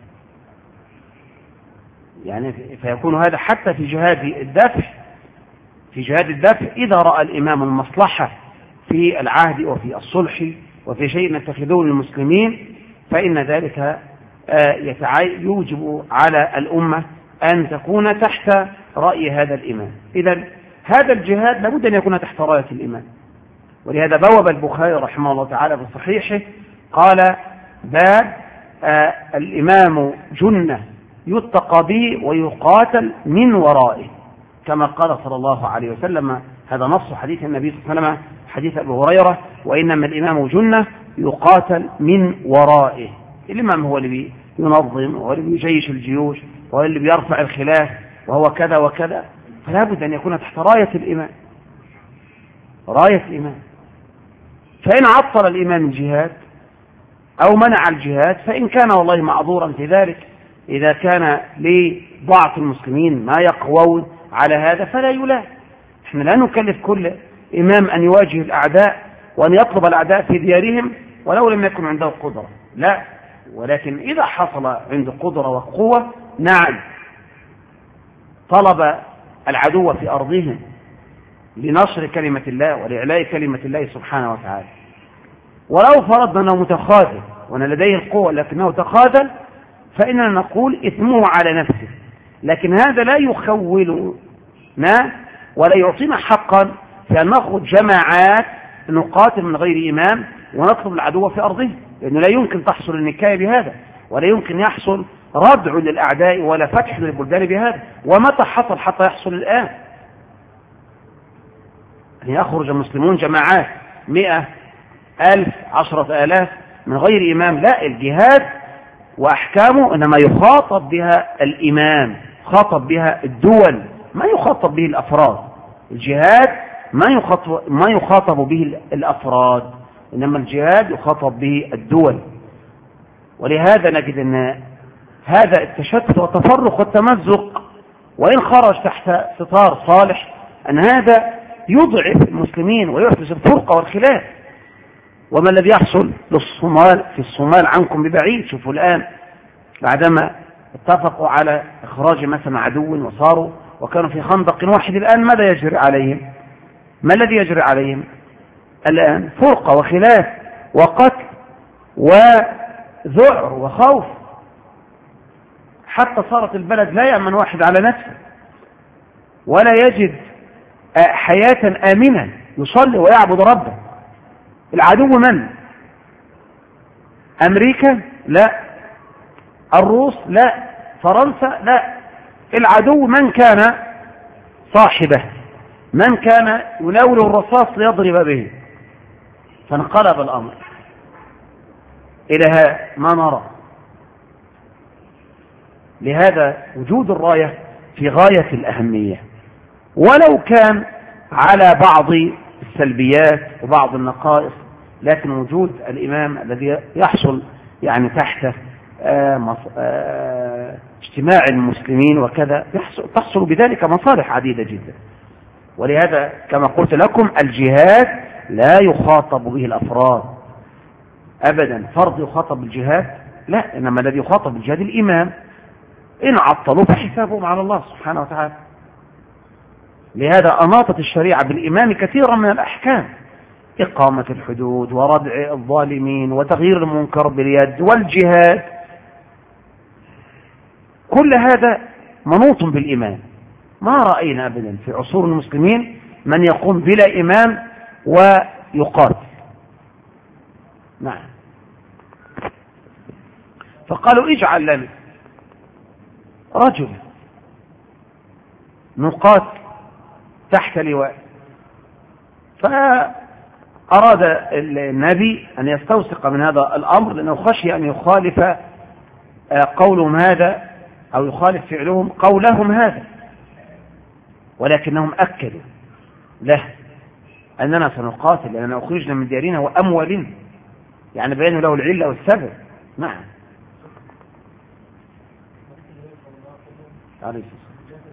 يعني فيكون هذا حتى في جهاد الدفع. في جهاد الدفع إذا رأى الإمام المصلحة في العهد وفي الصلح وفي شيء يتخذون المسلمين فإن ذلك يوجب على الأمة أن تكون تحت رأي هذا الإمام. إذن هذا الجهاد لابد أن يكون تحت راية الإمام، ولهذا بوب البخاري رحمه الله تعالى في صحيحه قال: باب الإمام جنة يتقى به ويقاتل من ورائه، كما قال صلى الله عليه وسلم. هذا نص حديث النبي صلى الله عليه وسلم، حديث أبي هريرة: وإنما الإمام جنة يقاتل من ورائه. الإمام هو اللي ينظم وهو اللي يجيش الجيوش وهو اللي بيرفع الخلاف وهو كذا وكذا، فلا بد أن يكون تحت راية الإمام، راية الإمام. فإن عطل الإمام الجهاد أو منع الجهاد فإن كان والله معذورا في ذلك، إذا كان لضعف المسلمين ما يقوون على هذا فلا يلام. احنا لا نكلف كل إمام أن يواجه الأعداء وأن يطلب الأعداء في ديارهم ولو لم يكن عنده قدرة، لا، ولكن إذا حصل عنده قدرة وقوة نعم طلب العدو في أرضهم لنشر كلمة الله ولإعلاء كلمة الله سبحانه وتعالى. ولو فرضنا أنه متخاذل وأن لديه القوة لكنه تخاذل فإننا نقول إثمه على نفسه، لكن هذا لا يخولنا ولا يعطينا حقا في أن نخرج جماعات نقاتل من غير إمام ونطلب العدو في أرضه، لأنه لا يمكن تحصل النكاية بهذا، ولا يمكن يحصل ردع للأعداء ولا فتح للبلدان بهذا. ومتى حصل حتى يحصل الآن أن يخرج المسلمون جماعات 100 1000 10,000 من غير إمام؟ لا، الجهاد وأحكامه إنما يخاطب بها الإمام، يخاطب بها الدول، ما يخاطب به الأفراد. الجهاد ما يخاطب به الأفراد، إنما الجهاد يخاطب به الدول. ولهذا نجد أن هذا التشتت والتفرق والتمزق وإن خرج تحت ستار صالح أن هذا يضعف المسلمين ويحدث الفرقة والخلاف. وما الذي يحصل للصومال في الصومال عنكم ببعيد؟ شوفوا الآن بعدما اتفقوا على إخراج مثلا عدو وصاروا وكانوا في خندق واحد، الآن ماذا يجري عليهم؟ ما الذي يجري عليهم الآن؟ فرقة وخلاف وقتل وذعر وخوف، حتى صارت البلد لا يأمن واحد على نفسه ولا يجد حياة آمنة يصلي ويعبد ربه. العدو من؟ أمريكا؟ لا. الروس؟ لا. فرنسا؟ لا. العدو من كان صاحبه، من كان يناول الرصاص ليضرب به. فانقلب الأمر إلى ما نرى. لهذا وجود الراية في غاية الأهمية، ولو كان على بعض السلبيات وبعض النقائص، لكن وجود الإمام الذي يحصل يعني تحت اجتماع المسلمين وكذا تحصل بذلك مصالح عديدة جدا. ولهذا كما قلت لكم الجهاد لا يخاطب به الأفراد أبدا. فرض يخاطب بالجهاد؟ لا، إنما الذي يخاطب بالجهاد الإمام، إن عطلوا فحسابهم على الله سبحانه وتعالى. لهذا أناطت الشريعة بالإمام كثيرا من الأحكام، إقامة الحدود وردع الظالمين وتغيير المنكر باليد والجهاد، كل هذا منوط بالإمام. ما رأينا أبدا في عصور المسلمين من يقوم بلا إمام ويقاتل. نعم. فقالوا اجعل لنا رجل نقاتل تحت لواء. فأراد النبي أن يستوثق من هذا الأمر لأنه خشي أن يخالف قولهم هذا أو يخالف فعلهم قولهم هذا، ولكنهم أكدوا له أننا سنقاتل لأننا أخرجنا من ديارنا وأموالنا، يعني بينوا له العلة والسبب. نعم. عليه الصلاة.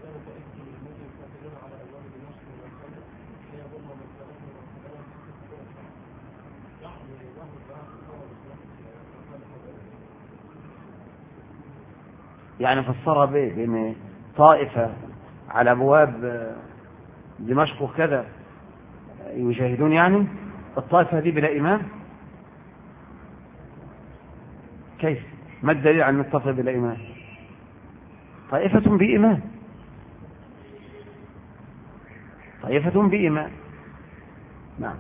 يعني فسرها بأن طائفة على أبواب دمشق وكذا يجاهدون، يعني الطائفة هذه بلا إمام؟ كيف؟ ما الدليل على أن الطائفة بلا إمام؟ طائفة بإمام، طائفة بإمام. نعم.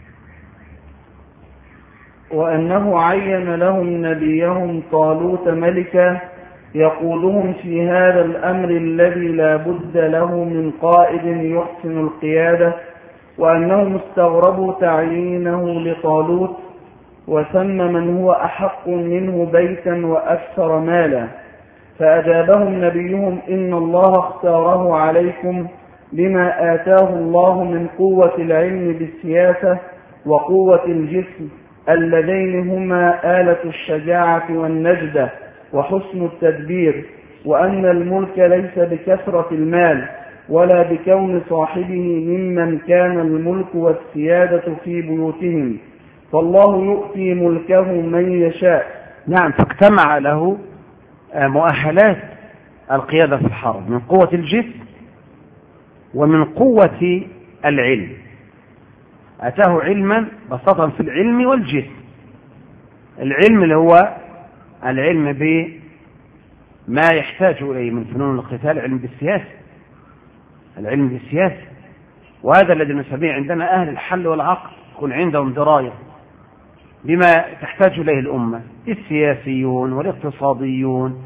وأنه عين لهم نبيهم طالوت ملكا يقودهم في هذا الأمر الذي لا بد له من قائد يحسن القيادة، وأنهم استغربوا تعيينه لطالوت وثم من هو أحق منه بيتا وأكثر مالا، فأجابهم نبيهم إن الله اختاره عليكم بما آتاه الله من قوة العلم بالسياسة وقوة الجسم اللذين هما آلة الشجاعة والنجدة وحسن التدبير، وأن الملك ليس بكثرة المال ولا بكون صاحبه ممن كان الملك والسيادة في بيوتهم، فالله يؤتي ملكه من يشاء. نعم. فاجتمع له مؤهلات القيادة في الحرب من قوة الجسم ومن قوة العلم، أتاه علما بسطا في العلم والجسم. العلم اللي هو العلم بما يحتاج إليه من فنون القتال، علم بالسياسة، العلم بالسياسة، وهذا الذي نسميه عندنا أهل الحل والعقل، يكون عندهم دراية بما تحتاج إليه الأمة، السياسيون والاقتصاديون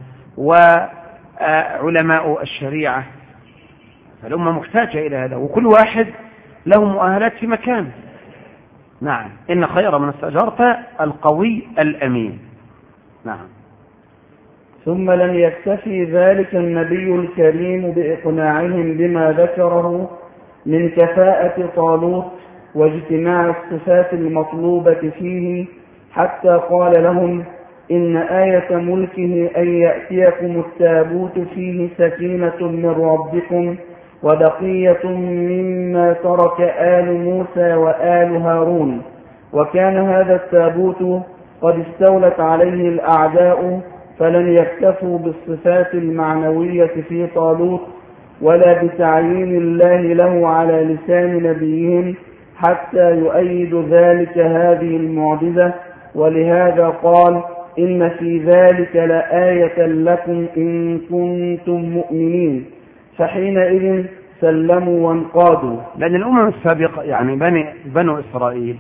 وعلماء الشريعة. فالأمة محتاجة إلى هذا، وكل واحد له مؤهلات في مكانه. نعم. إن خير من استأجرت القوي الأمين. نعم. ثم لم يكتفي ذلك النبي الكريم بإقناعهم بما ذكره من كفاءة طالوت واجتماع الصفات المطلوبة فيه، حتى قال لهم إن آية ملكه أن يأتيكم التابوت فيه سكينة من ربكم وبقية مما ترك آل موسى وآل هارون، وكان هذا التابوت قد استولت عليه الأعداء، فلن يكتفوا بالصفات المعنوية في طالوت ولا بتعيين الله له على لسان نبيهم حتى يؤيد ذلك هذه المعجزة، ولهذا قال إن في ذلك لآية لكم إن كنتم مؤمنين، فحينئذ سلموا وانقادوا. لأن الأمم السابقة يعني بنو إسرائيل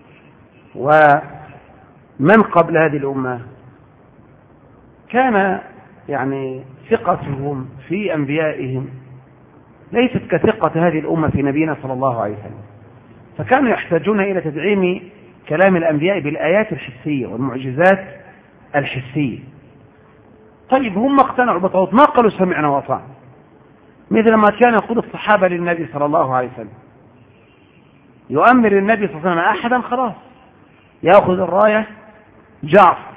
ومن قبل هذه الأمة كان يعني ثقتهم في أنبيائهم ليست كثقة هذه الأمة في نبينا صلى الله عليه وسلم، فكانوا يحتاجون إلى تدعيم كلام الأنبياء بالآيات الحسية والمعجزات الحسية. طيب هم اقتنعوا بطالوت، ما قالوا سمعنا وأطعنا، مثل ما كان يقول الصحابة للنبي صلى الله عليه وسلم، يؤمر النبي صلى الله عليه وسلم أحدا خلاص يأخذ الراية جعفر،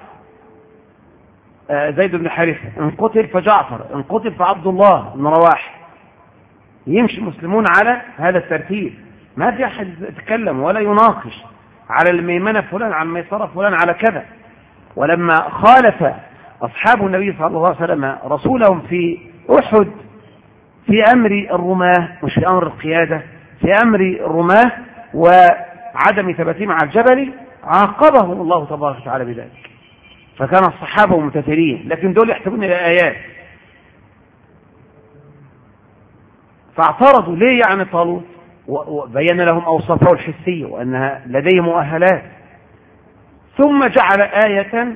زيد بن حارثة، إن قتل فجعفر، إن قتل فعبد الله بن رواحة. يمشي المسلمون على هذا الترتيب، ما في أحد يتكلم ولا يناقش على الميمنة فلان، على الميسرة فلان، على كذا. ولما خالف أصحاب النبي صلى الله عليه وسلم رسولهم في أحد في أمر الرماة، مش في أمر القيادة، في أمر الرماة وعدم ثباتهم على الجبل، عاقبهم الله تبارك وتعالى بذلك. فكان الصحابة ممتثلين، لكن دول يحتاجون إلى آيات، فاعترضوا ليه يعني طالوت، وبين لهم أوصافه الحسية وأنها لديه مؤهلات، ثم جعل آية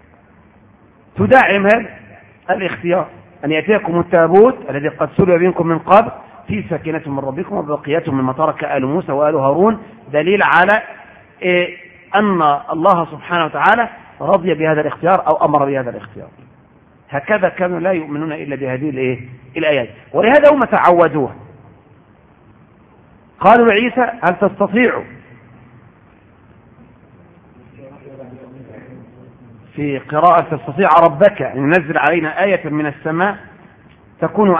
تدعم هذا الاختيار، أن يأتيكم التابوت الذي قد سلب منكم من قبل في سكينة من ربكم وبقية مما ترك آل موسى وآل هارون، دليل على أن الله سبحانه وتعالى رضي بهذا الاختيار أو أمر بهذا الاختيار. هكذا كانوا لا يؤمنون إلا بهذه الآيات، ولهذا هم تعودوها. قالوا لعيسى هل تستطيع في قراءة تستطيع ربك أن ينزل علينا آية من السماء تكون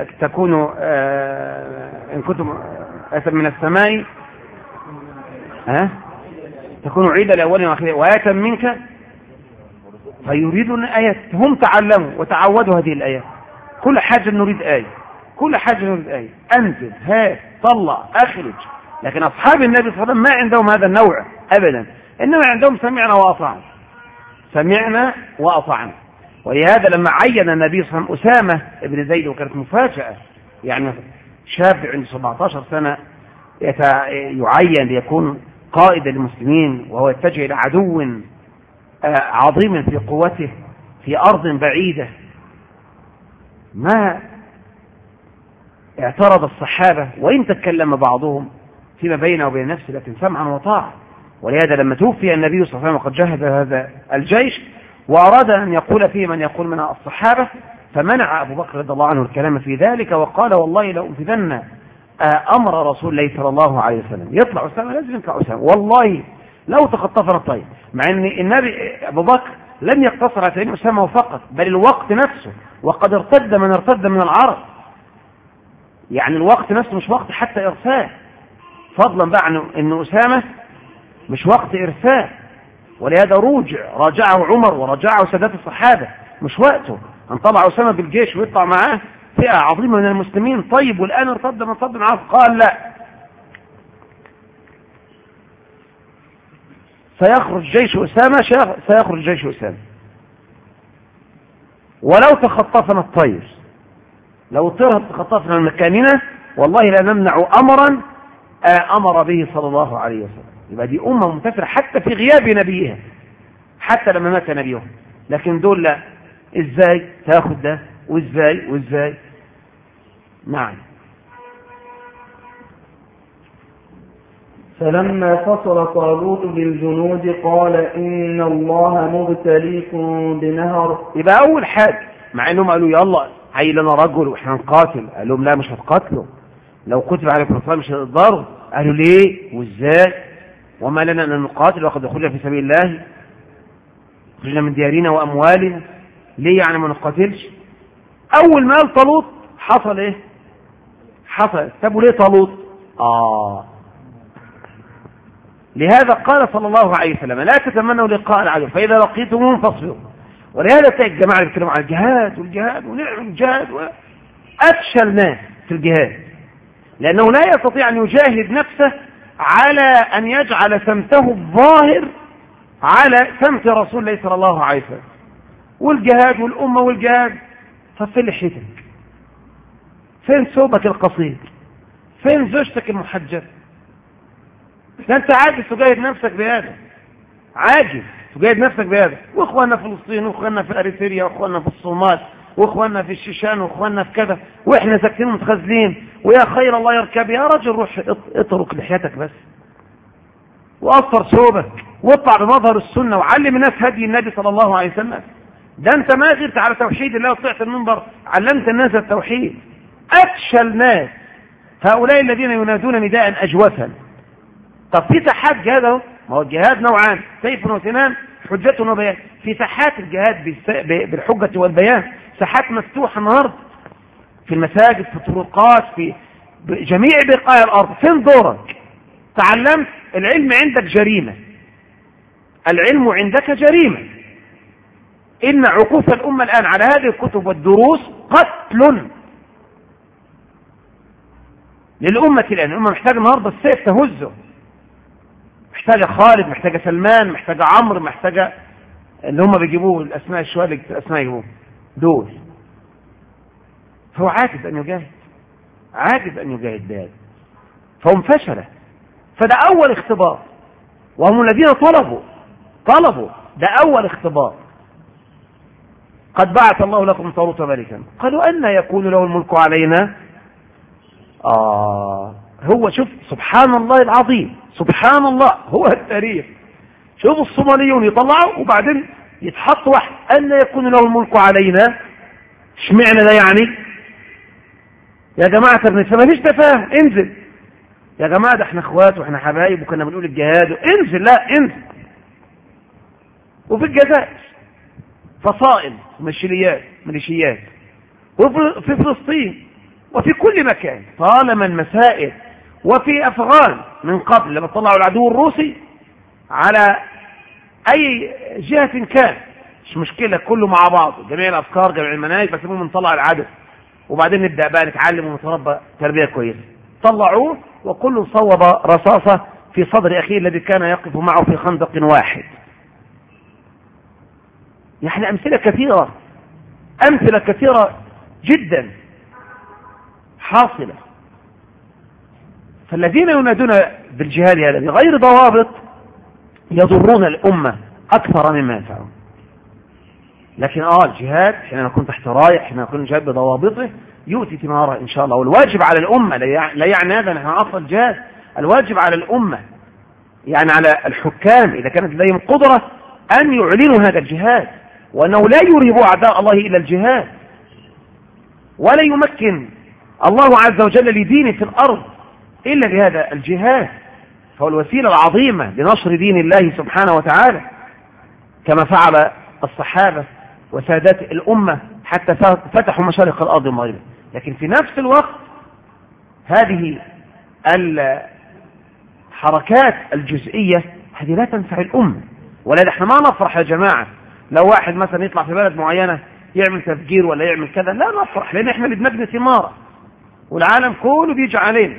إن كنتم آية من السماء تكون عيدا لأولنا وآخرين وآية منك، فيريدون آيات. هم تعلموا وتعودوا هذه الآيات، كل حاجة نريد آية، كل حاجة نريد آية، أنزل، هات، طلع، أخرج. لكن أصحاب النبي صلى الله عليه وسلم ما عندهم هذا النوع أبدا، إنما عندهم سمعنا وأطعنا، سمعنا وأطعنا. ولهذا لما عين النبي صلى الله عليه وسلم أسامة ابن زيد، وكانت مفاجأة، يعني شاب عنده 17 سنة يعين ليكون قائد المسلمين، وهو يتجه إلى عدو عظيم في قوته في أرض بعيدة. ما اعترض الصحابة، وإن تكلم بعضهم فيما بينه وبين نفسه، لكن سمعا وطاعة. ولهذا لما توفي النبي صلى الله عليه وسلم وقد جهز هذا الجيش وأراد أن يقول فيه من يقول من الصحابة، فمنع أبو بكر رضي الله عنه الكلام في ذلك، وقال والله لو أنفذن أمر رسول الله صلى الله عليه وسلم. يطلع أسامة لازم يطلع أسامة، والله لو تخطفنا الطير. مع أن النبي أبو بكر لم يقتصر على سيدنا أسامة فقط، بل الوقت نفسه، وقد ارتد من العرب. يعني الوقت نفسه مش وقت حتى إرسال، فضلا بقى عن أن أسامة مش وقت إرسال. ولهذا راجعه عمر ورجعه سادات الصحابة، مش وقته أن طلع أسامة بالجيش ويطلع معاه فئة عظيمة من المسلمين. طيب والآن ارتد معه، قال لا، سيخرج جيش أسامة، ولو تخطفنا الطير، لو طرت تخطفنا من مكاننا، والله لا نمنع أمرا أمر به صلى الله عليه وسلم. يبقى دي أمة منتفرة حتى في غياب نبيها، حتى لما مات نبيهم. لكن دول لا، إزاي تاخد ده وإزاي. نعم. فلما فصل طالوت بالجنود قال إن الله مبتليكم بنهر. يبقى أول حاجة، مع أنهم قالوا يلا هي لنا رجل وإحنا نقاتل، قال لهم لا مش هتقاتلوا، لو كتب عليكم الصلاة مش هتقدروا. قالوا ليه وإزاي؟ وما لنا أن نقاتل وقد دخلنا في سبيل الله، خرجنا من ديارنا وأموالنا، ليه يعني ما نقاتلش؟ أول ما قال طالوت حصل إيه؟ حصل. طب وليه طالوت؟ لهذا قال صلى الله عليه وسلم لا تتمنوا لقاء العدو فإذا لقيتموهم فاصبروا. ولهذا تلاقي الجماعة اللي بيتكلموا عن الجهاد ونعم الجهاد أفشل ناس في الجهاد، لأنه لا يستطيع أن يجاهد نفسه على أن يجعل سمته الظاهر على سمت رسول الله صلى الله عليه وسلم والجهاد والأمة والجهاد. فين لحيتك؟ فين ثوبك القصير؟ فين زوجتك المحجبة؟ ده أنت عاجز تجاهد نفسك بهذا، عاجز تجاهد نفسك بهذا. وإخواننا في فلسطين، وإخواننا في أريتريا، وإخواننا في الصومال، وإخواننا في الشيشان، وإخواننا في كذا، وإحنا ساكتين متخاذلين. ويا خير الله يركب، يا رجل روح اترك لحيتك بس وأصفر ثوبك واطلع بمظهر السنة وعلم الناس هدي النبي صلى الله عليه وسلم. ده أنت ما غيرت على توحيد الله وطلعت المنبر علمت الناس التوحيد. أفشل ناس هؤلاء الذين ينادون نداء أجوفا. طب في ساحات جهاد اهو، ما هو الجهاد نوعان، سيف وسنان، حجة وبيان. في ساحات الجهاد بالحجة والبيان، ساحات مفتوحة النهارده في المساجد، في الطرقات، في جميع بقاع الأرض. فين دورك؟ تعلمت العلم عندك جريمة، العلم عندك جريمة. إن عكوف الأمة الآن على هذه الكتب والدروس قتل للأمة. الآن الأمة محتاجة النهارده السيف تهزه، محتاجة خالد، محتاجة سلمان، محتاجة عمرو، محتاجة اللي هم بيجيبوه الأسماء الشوال اللي الأسماء يجيبوه دول. فهو عاجز أن يجاهد، عاجز أن يجاهد بهذا، فهم فشلة. فده أول اختبار، وهم الذين طلبوا ده أول اختبار. قد بعث الله لكم طالوت ملكا قالوا أن يكون له الملك علينا. هو شوف سبحان الله العظيم، سبحان الله، هو التاريخ. شوف الصوماليون يطلعوا وبعدين يتحط واحد أن يكون له الملك علينا. اشمعنى ده يعني؟ يا جماعة ما فيش تفاهم. انزل يا جماعة، ده احنا اخوات واحنا حبايب وكنا بنقول الجهاد. انزل، لا انزل. وفي الجزائر فصائل ميليشيات، وفي فلسطين وفي كل مكان، طالما المسائل، وفي أفغان من قبل لما طلعوا العدو الروسي على أي جهة كان، مش مشكلة، كله مع بعض، جميع الأفكار جميع المناهج، بس المهم نطلع العدو وبعدين نبدأ بقى نتعلم ونتربى تربية كويسة. طلعوه وكل صوب رصاصة في صدر أخيه الذي كان يقف معه في خندق واحد. يعني أمثلة كثيرة جدا حاصلة. فالذين ينادون بالجهاد هذا بغير ضوابط يضرون الأمة أكثر مما ينفعون. لكن الجهاد حينما يكون تحت راية، حينما يكون الجهاد بضوابطه يؤتي ثماره إن شاء الله. والواجب على الأمة، لا يعني هذا نحن أصل الجهاد، الواجب على الأمة يعني على الحكام إذا كانت لديهم قدرة أن يعلنوا هذا الجهاد، وأنه لا يرهب أعداء الله إلا الجهاد، ولا يمكن الله عز وجل لدينه في الأرض إلا بهذا الجهاد. فهو الوسيلة العظيمة لنشر دين الله سبحانه وتعالى، كما فعل الصحابة وسادات الأمة حتى فتحوا مشارق الأرض ومغربها. لكن في نفس الوقت هذه الحركات الجزئية هذه لا تنفع الأمة. ولا احنا ما نفرح يا جماعة لو واحد مثلا يطلع في بلد معينة يعمل تفجير ولا يعمل كذا، لا نفرح، لأن احنا اللي بنبني ثمارة والعالم كله بيجي علينا.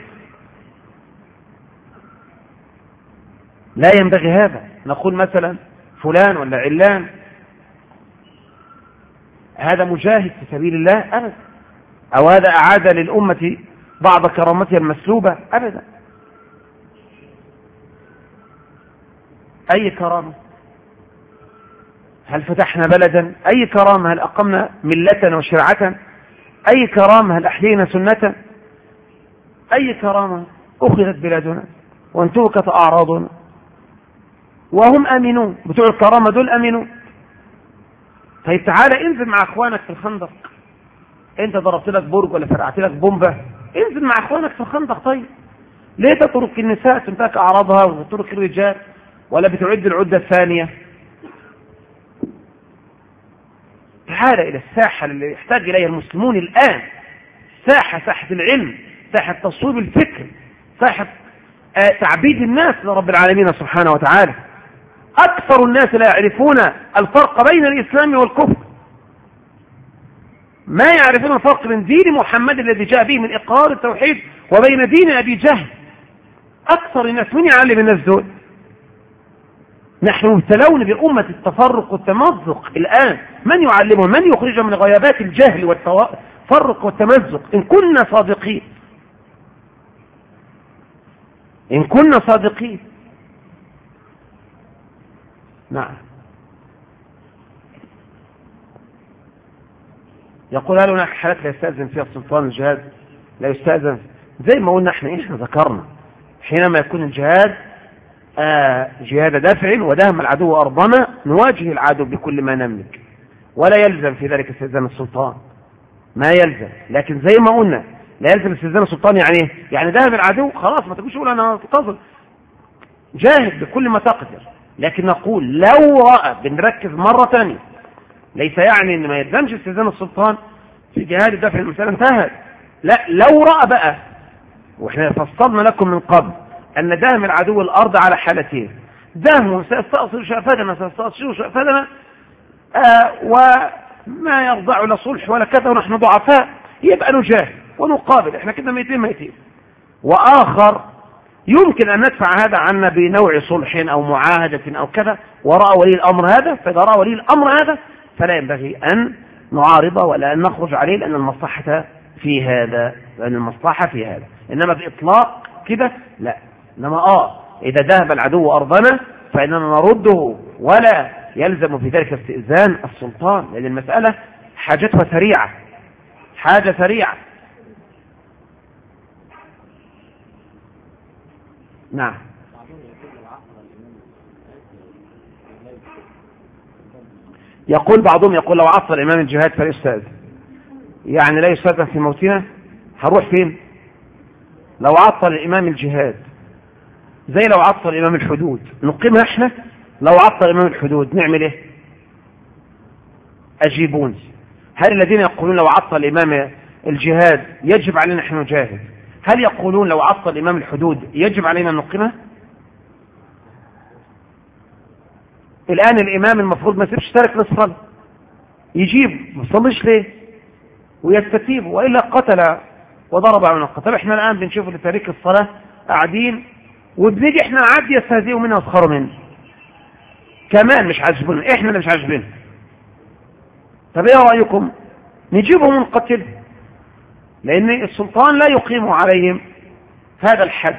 لا ينبغي هذا. نقول مثلا فلان ولا علان هذا مجاهد في سبيل الله أبدا، أو هذا أعاد للأمة بعض كرامتها المسلوبة أبدا. أي كرامة؟ هل فتحنا بلدا؟ أي كرامة؟ هل أقمنا ملة وشرعة؟ أي كرامة؟ هل أحيينا سنة؟ أي كرامة؟ أخذت بلادنا وانتهكت أعراضنا وهم آمنون. بتوع الكرامة دول آمنون. طيب تعالى انزل مع اخوانك في الخندق. انت ضربت لك برج ولا فرقعت لك بومبة، انزل مع اخوانك في الخندق. طيب ليه تترك النساء تنتهك اعراضها وتترك الرجال، ولا بتعد العدة الثانية؟ تعالى الى الساحة اللي يحتاج اليها المسلمون الان، ساحة العلم، ساحة تصويب الفكر، ساحة تعبيد الناس لرب العالمين سبحانه وتعالى. أكثر الناس لا يعرفون الفرق بين الإسلام والكفر، ما يعرفون الفرق بين دين محمد الذي جاء به من إقرار التوحيد وبين دين أبي جهل. أكثر الناس، من يعلم الناس دول؟ نحن مبتلون بأمة التفرق والتمزق الآن. من يعلمهم؟ من يخرجهم من غيابات الجهل والتفرق والتمزق؟ إن كنا صادقين، إن كنا صادقين. نعم. يقول هل هناك حالات لا يستأذن فيها السلطان الجهاد؟ لا يستأذن، زي ما قلنا احنا ذكرنا، حينما يكون الجهاد جهاد دفع ودهم العدو أرضنا نواجه العدو بكل ما نملك، ولا يلزم في ذلك استئذان السلطان، ما يلزم. لكن زي ما قلنا لا يلزم استئذان السلطان. يعني يعني دهم العدو خلاص ما تقولش تقول انا انتظر، جاهد بكل ما تقدر. لكن نقول لو رأى، بنركز مرة ثانية، ليس يعني ان ما يلزمش استئذان السلطان في جهاد الدفع، المسألة انتهت. لا، لو رأى بقى، واحنا فصلنا لكم من قبل ان دهم العدو الارض على حالتين: دهم سيستأصل شأفدنا سيستأصل شأفدنا وما يرضع لا صلح ولا كذا ونحن ضعفاء، يبقى نجاهد ونقابل، احنا كده ميتين. واخر يمكن ان ندفع هذا عنا بنوع صلح او معاهدة او كذا، ورأى ولي الامر هذا، فاذا رأى ولي الامر هذا فلا ينبغي ان نعارض ولا ان نخرج عليه، لان المصلحة في هذا، لان المصلحة في هذا. انما باطلاق كده لا. انما اذا ذهب العدو ارضنا فاننا نرده، ولا يلزم في ذلك استئذان السلطان، لان المسألة حاجتها سريعة، حاجة سريعة. نعم. يقول بعضهم يقول لو عطل الإمام الجهاد فالأستاذ يعني لا يستاذن في موتنا، هروح فين؟ لو عطل الإمام الجهاد زي لو عطل الإمام الحدود نقيمها احنا. لو عطل الإمام الحدود نعمل ايه؟ أجيبوني، هل الذين يقولون لو عطل الإمام الجهاد يجب علينا نحن نجاهد، هل يقولون لو عطل الإمام الحدود يجب علينا أن نقيمها؟ الآن الإمام المفروض ما يسيبش تارك للصلاة، يجيب ما يصليش ليه ويستتيب، وإلا قتل وضرب عنقه. طب احنا الآن بنشوف لتارك الصلاة قاعدين وبنيجي احنا نعدي يستهزئوا منا ويسخروا منا كمان، مش عاجبنا احنا اللي مش عاجبنا. طب ايه رأيكم نجيبهم ونقتلهم؟ لأن السلطان لا يقيم عليهم هذا الحد.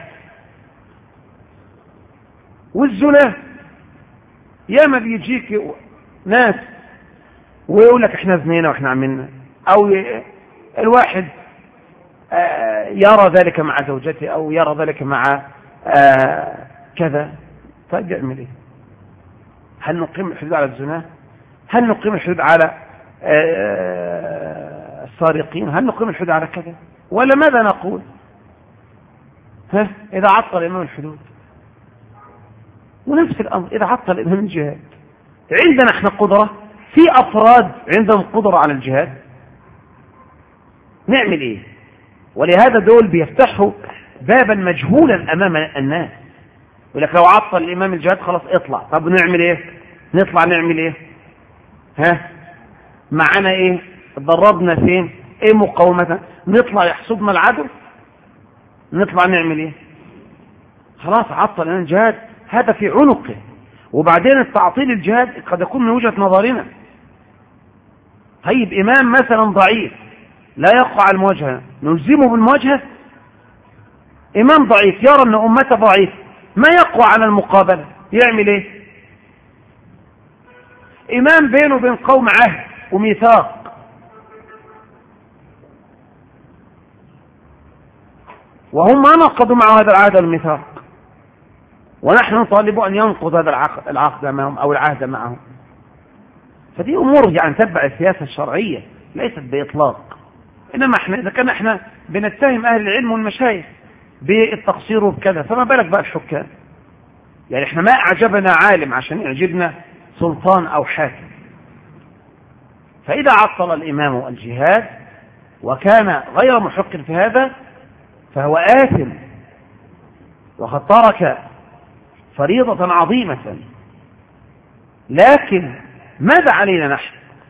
والزنا ياما بيجيك ناس ويقول لك احنا زنينا واحنا عملنا، او الواحد يرى ذلك مع زوجته او يرى ذلك مع كذا. طيب يعمل ايه؟ هل نقيم الحدود على الزنا؟ هل نقيم الحدود على السارقين؟ هل نقيم الحدود على كذا؟ ولا ماذا نقول؟ إذا عطل الإمام الحدود، ونفس الأمر إذا عطل الإمام الجهاد. عندنا احنا قدرة، في أفراد عندهم قدرة على الجهاد، نعمل إيه؟ ولهذا دول بيفتحوا بابا مجهولا أمام الناس، ولك لو عطل الإمام الجهاد خلاص اطلع. طب نعمل إيه؟ نطلع نعمل إيه؟ معنا إيه؟ ضربنا فين؟ إيه مقاومة؟ نطلع يحصدنا العدو؟ نطلع نعمل إيه؟ خلاص عطل الإمام الجهاد، هذا في عنقه. وبعدين التعطيل الجهاد قد يكون من وجهة نظرنا. طيب إمام مثلا ضعيف لا يقع على المواجهة، نلزمه بالمواجهة؟ إمام ضعيف يرى أن أمته ضعيف ما يقوى على المقابلة، يعمل إيه؟ إمام بينه وبين قوم عهد وميثاق، وهم ما نقضوا معه هذا العهد والميثاق، ونحن نطالب أن ينقض هذا العقد معهم أو العهد معهم. فدي أمور يعني تتبع السياسة الشرعية ليست بإطلاق. إنما إذا كان إحنا بنتهم أهل العلم والمشايخ بالتقصير وبكذا، فما بالك بقى الحكام؟ يعني إحنا ما أعجبنا عالم عشان يعجبنا سلطان أو حاكم. فإذا عطل الإمام الجهاد وكان غير محق في هذا فهو آثم، وقد ترك فريضة عظيمة. لكن ماذا علينا نحن؟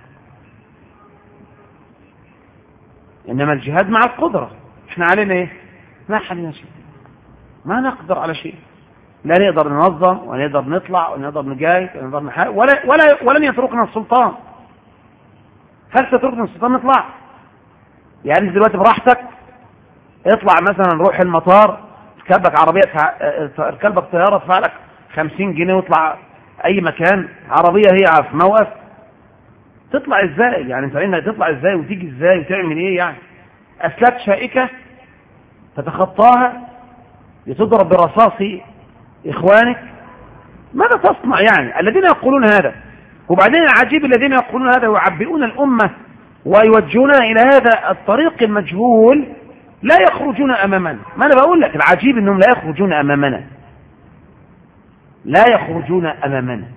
إنما الجهاد مع القدرة، إحنا علينا إيه؟ ما علينا شيء، ما نقدر على شيء، لا نقدر ننظم ولا نقدر نطلع ولا نقدر نجاهد ولا نقدر نحارب ولن يتركنا السلطان. هل تتركنا السلطان نطلع؟ يعني دلوقتي براحتك اطلع مثلا روح المطار، تركبك عربية، تركبك طيارة تدفع لك 50 جنيه واطلع أي مكان، عربية هي في موقف، تطلع ازاي؟ يعني انت تطلع ازاي وتيجي ازاي وتعمل ايه؟ يعني أسلاك شائكة تتخطاها لتضرب برصاص إخوانك، ماذا تصنع؟ يعني الذين يقولون هذا، وبعدين العجيب الذين يقولون هذا ويعبئون الأمة ويوجهونها إلى هذا الطريق المجهول لا يخرجون أمامنا. ما أنا بقول لك العجيب أنهم لا يخرجون أمامنا، لا يخرجون أمامنا،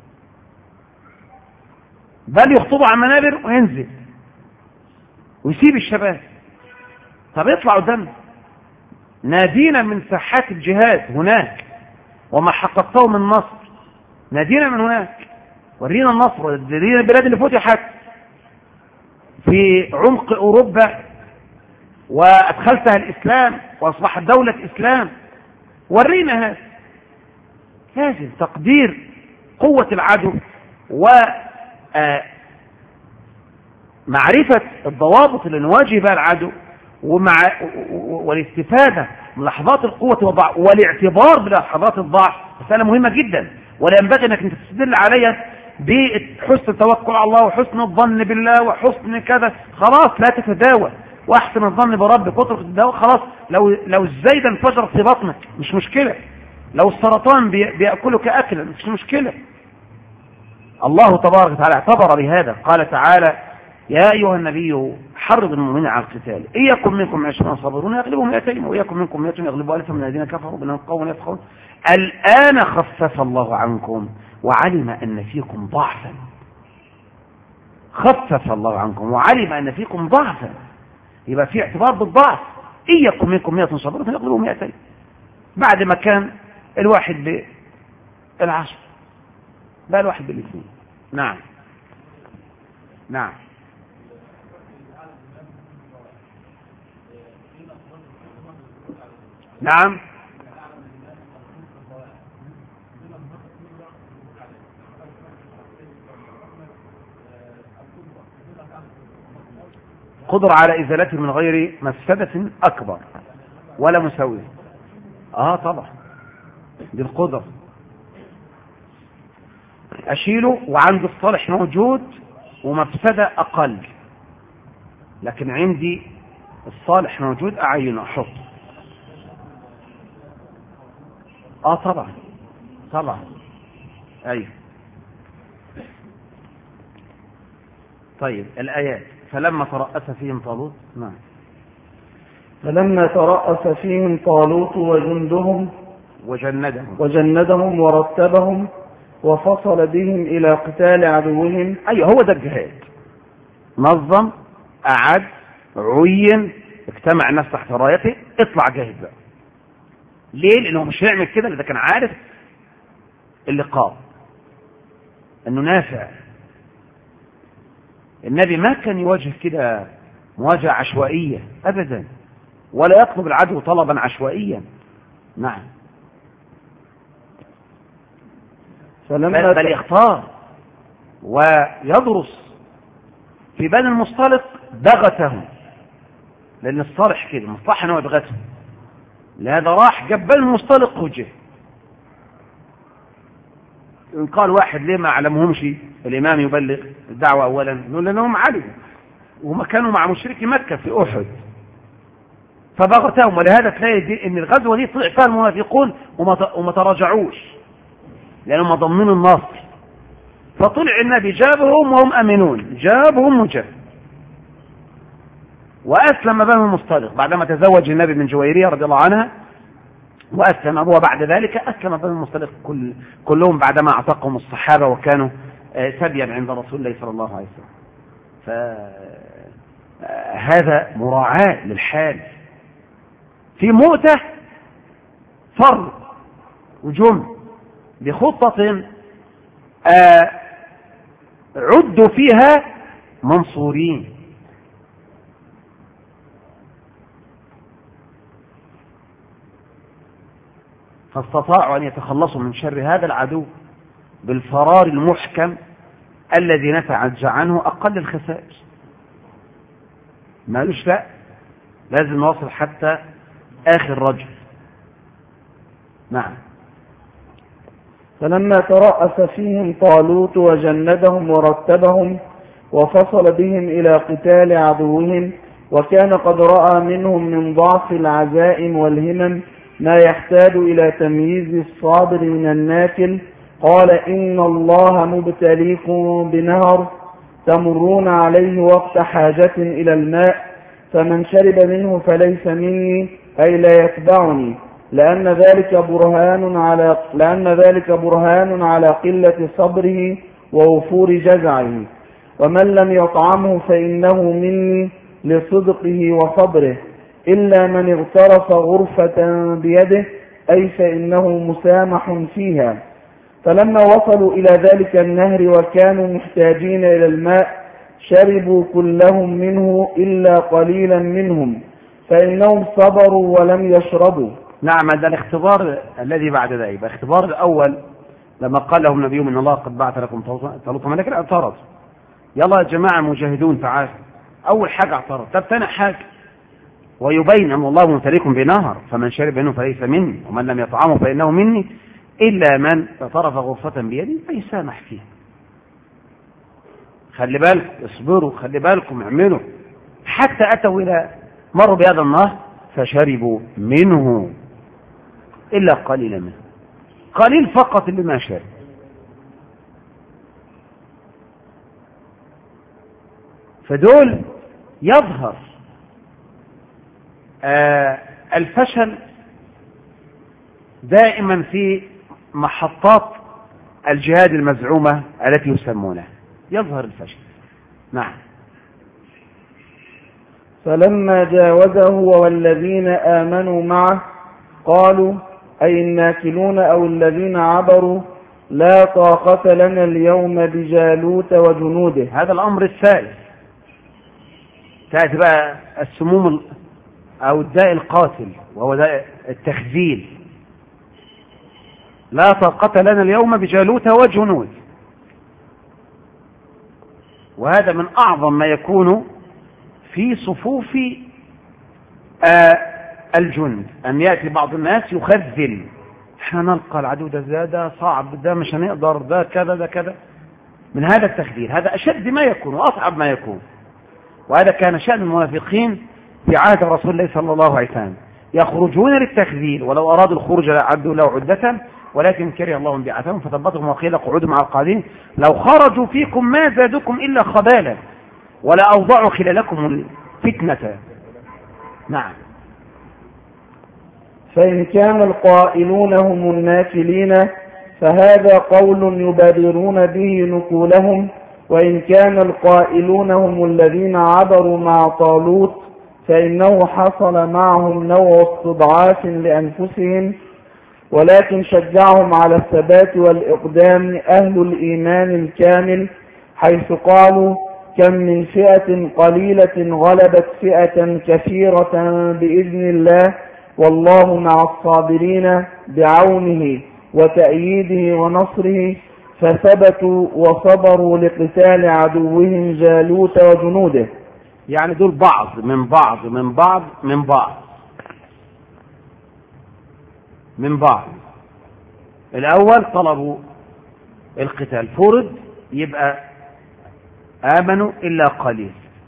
بل يخطبوا على المنابر وينزل ويسيب الشباب. طب يطلع قدامنا، نادينا من ساحات الجهاد هناك وما حققته من نصر، نادينا من هناك، ورينا النصر، ورينا البلاد اللي فتحت في عمق أوروبا وأدخلتها الإسلام وأصبحت دولة إسلام، ورينا هذا. لازم تقدير قوة العدو ومعرفة الضوابط اللي نواجه بها العدو، والاستفادة من لحظات القوة والضعف، والاعتبار بلحظات الضعف مسألة مهمة جدا، ولا ينبغي أنك أنت تستدل عليها بحسن التوكل على الله وحسن الظن بالله وحسن كذا. خلاص لا تتداوى، واحسن الظن بربك واترك التداوى. خلاص لو الزايدة انفجر في بطنك مش مشكلة، لو السرطان بيأكلك أكلا مش مشكلة. الله تبارك وتعالى اعتبر بهذا، قال تعالى: يا أيها النبي حرض المؤمنين على القتال، إن يكن منكم 20 صابرون يغلبوا 200 وإن يكن منكم 100 يغلبوا 1000 من الذين كفروا بأنهم قوم يفقهون. الآن خفف الله عنكم وعلم أن فيكم ضعفا. خفف الله عنكم وعلم أن فيكم ضعفا، يبقى في اعتبار بالضعف. إن يكن منكم 100 صابرون يغلبوا 200، بعد ما كان الواحد بالعشر بقى الواحد بالاثنين. نعم نعم. نعم. قدر على إزالته من غير مفسدة أكبر ولا مساوية. طبعا دي القدر، أشيله وعند الصالح موجود ومفسدة أقل، لكن عندي الصالح موجود أعينه أحط. طبعا طبعا. أيوه. طيب الآيات: فلما ترأس فيهم طالوت. نعم. فلما ترأس فيهم طالوت وجندهم وجندهم ورتبهم وفصل بهم إلى قتال عدوهم. أيوه، هو ده الجهاد. نظم، أعد، عين، اجتمع الناس تحت رايته، اطلع جاهد بقى. ليه؟ لأنه مش هيعمل كده إذا كان عارف اللقاء أنه نافع. النبي ما كان يواجه كده مواجهة عشوائية أبدا، ولا يطلب العدو طلبا عشوائيا. نعم. بل يختار ويدرس. في بني المصطلق بغته، لأن الصالح كده مصلحة أنه يبغته، لهذا راح جاب بني المصطلق وجه. إن قال واحد ليه ما علمهمش الإمام يبلغ الدعوة أولا؟ نقول لأنهم علموا وما كانوا مع مشركي مكة في أحد فبغتهم. ولهذا تلاقي إن الغزوة دي طلع فيها المنافقون وما تراجعوش لأنهم ضمنوا النصر، فطلع النبي جابهم وهم أمنون، جابهم وجاب. وأسلم بنو المصطلق بعدما تزوج النبي من جويرية رضي الله عنها، وأسلم أبوه. بعد ذلك أسلم بنو المصطلق كلهم بعدما أعتقهم الصحابة وكانوا سبيا عند رسول الله صلى الله عليه وسلم. فهذا مراعاة للحال. في مؤتة فر وجم بخطة عدوا فيها منصورين، فاستطاعوا أن يتخلصوا من شر هذا العدو بالفرار المحكم الذي نتج عنه أقل الخسائر. ما قالوش لا، لازم نوصل حتى آخر رجل. نعم. فلما ترأس فيهم طالوت وجندهم ورتبهم وفصل بهم إلى قتال عدوهم، وكان قد رأى منهم من ضعف العزائم والهمم ما يحتاج إلى تمييز الصابر من الناكل، قال: إن الله مبتليكم بنهر تمرون عليه وقت حاجة إلى الماء، فمن شرب منه فليس مني، أي لا يتبعني، لأن ذلك برهان على قلة صبره ووفور جزعه، ومن لم يطعمه فإنه مني لصدقه وصبره، إلا من اغترف غرفة بيده، أي فإنه مسامح فيها. فلما وصلوا إلى ذلك النهر وكانوا محتاجين إلى الماء شربوا كلهم منه إلا قليلا منهم، فإنهم صبروا ولم يشربوا. نعم. هذا الاختبار الذي بعد ذلك. الاختبار الأول لما قال لهم نبيهم إن الله قد بعث لكم طالوت ملكا، اعترض. يلا يا جماعة مجاهدون تعال. أول حاجة اعترض. طب ثاني حاجة ويبين أن الله مبتليكم بنهر فمن شرب منه فليس مني ومن لم يطعمه فإنه مني إلا من اغترف غرفة بيده فيسامح فيه. خلي بالكم، اصبروا، خلي بالكم، اعملوا. حتى أتوا إلى مروا بهذا النهر فشربوا منه إلا قليلا منه، قليل فقط اللي ما شرب. فدول يظهر الفشل دائما في محطات الجهاد المزعومة التي يسمونها، يظهر الفشل. نعم. فلما جاوزه والذين آمنوا معه قالوا أي الناكلون أو الذين عبروا لا طاقة لنا اليوم بجالوت وجنوده. هذا الأمر الثالث، تأتي بقى السموم أو الداء القاتل وهو داء التخذيل. لا طاقة لنا اليوم بجالوت وجنود، وهذا من أعظم ما يكون في صفوف الجند، أن يأتي بعض الناس يخذل، احنا نلقى العدو ده صعب، ده مش هنقدر، ده كذا ده كذا، من هذا التخذيل. هذا أشد ما يكون وأصعب ما يكون، وهذا كان شأن المنافقين في عهد رسول الله صلى الله عليه وسلم، يخرجون للتخذيل، ولو أرادوا الخروج لأعدوا له عدة ولكن كره الله بعثهم فثبتهم وقيل اقعدوا مع القاعدين لو خرجوا فيكم ما زادكم إلا خبالا ولا أوضعوا خلالكم الفتنة. نعم. فإن كان القائلون هم الناكلين فهذا قول يبادرون به نكولهم، وإن كان القائلون هم الذين عبروا مع طالوت فإنه حصل معهم نوع استضعاف لأنفسهم، ولكن شجعهم على الثبات والإقدام أهل الإيمان الكامل، حيث قالوا كم من فئة قليلة غلبت فئة كثيرة بإذن الله والله مع الصابرين بعونه وتأييده ونصره، فثبتوا وصبروا لقتال عدوهم جالوت وجنوده. يعني دول بعض من بعض من بعض من بعض من بعض. الأول طلبوا القتال، فرض يبقى آمنوا إلا قليل،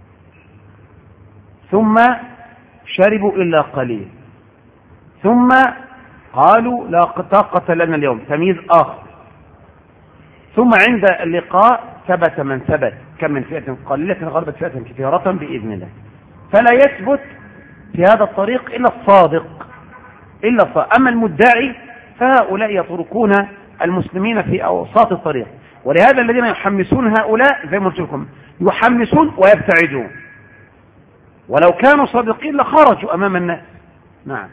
ثم شربوا إلا قليل، ثم قالوا لا طاقة لنا اليوم، تمييز آخر، ثم عند اللقاء ثبت من ثبت، كم من فئة قليلة غلبت فئة كثيرة بإذن الله. فلا يثبت في هذا الطريق إلا الصادق، أما المدعي فهؤلاء يتركون المسلمين في أوساط الطريق. ولهذا الذين يحمسون هؤلاء زي ما قلت لكم يحمسون ويبتعدون، ولو كانوا صادقين لخرجوا أمام الناس. نعم.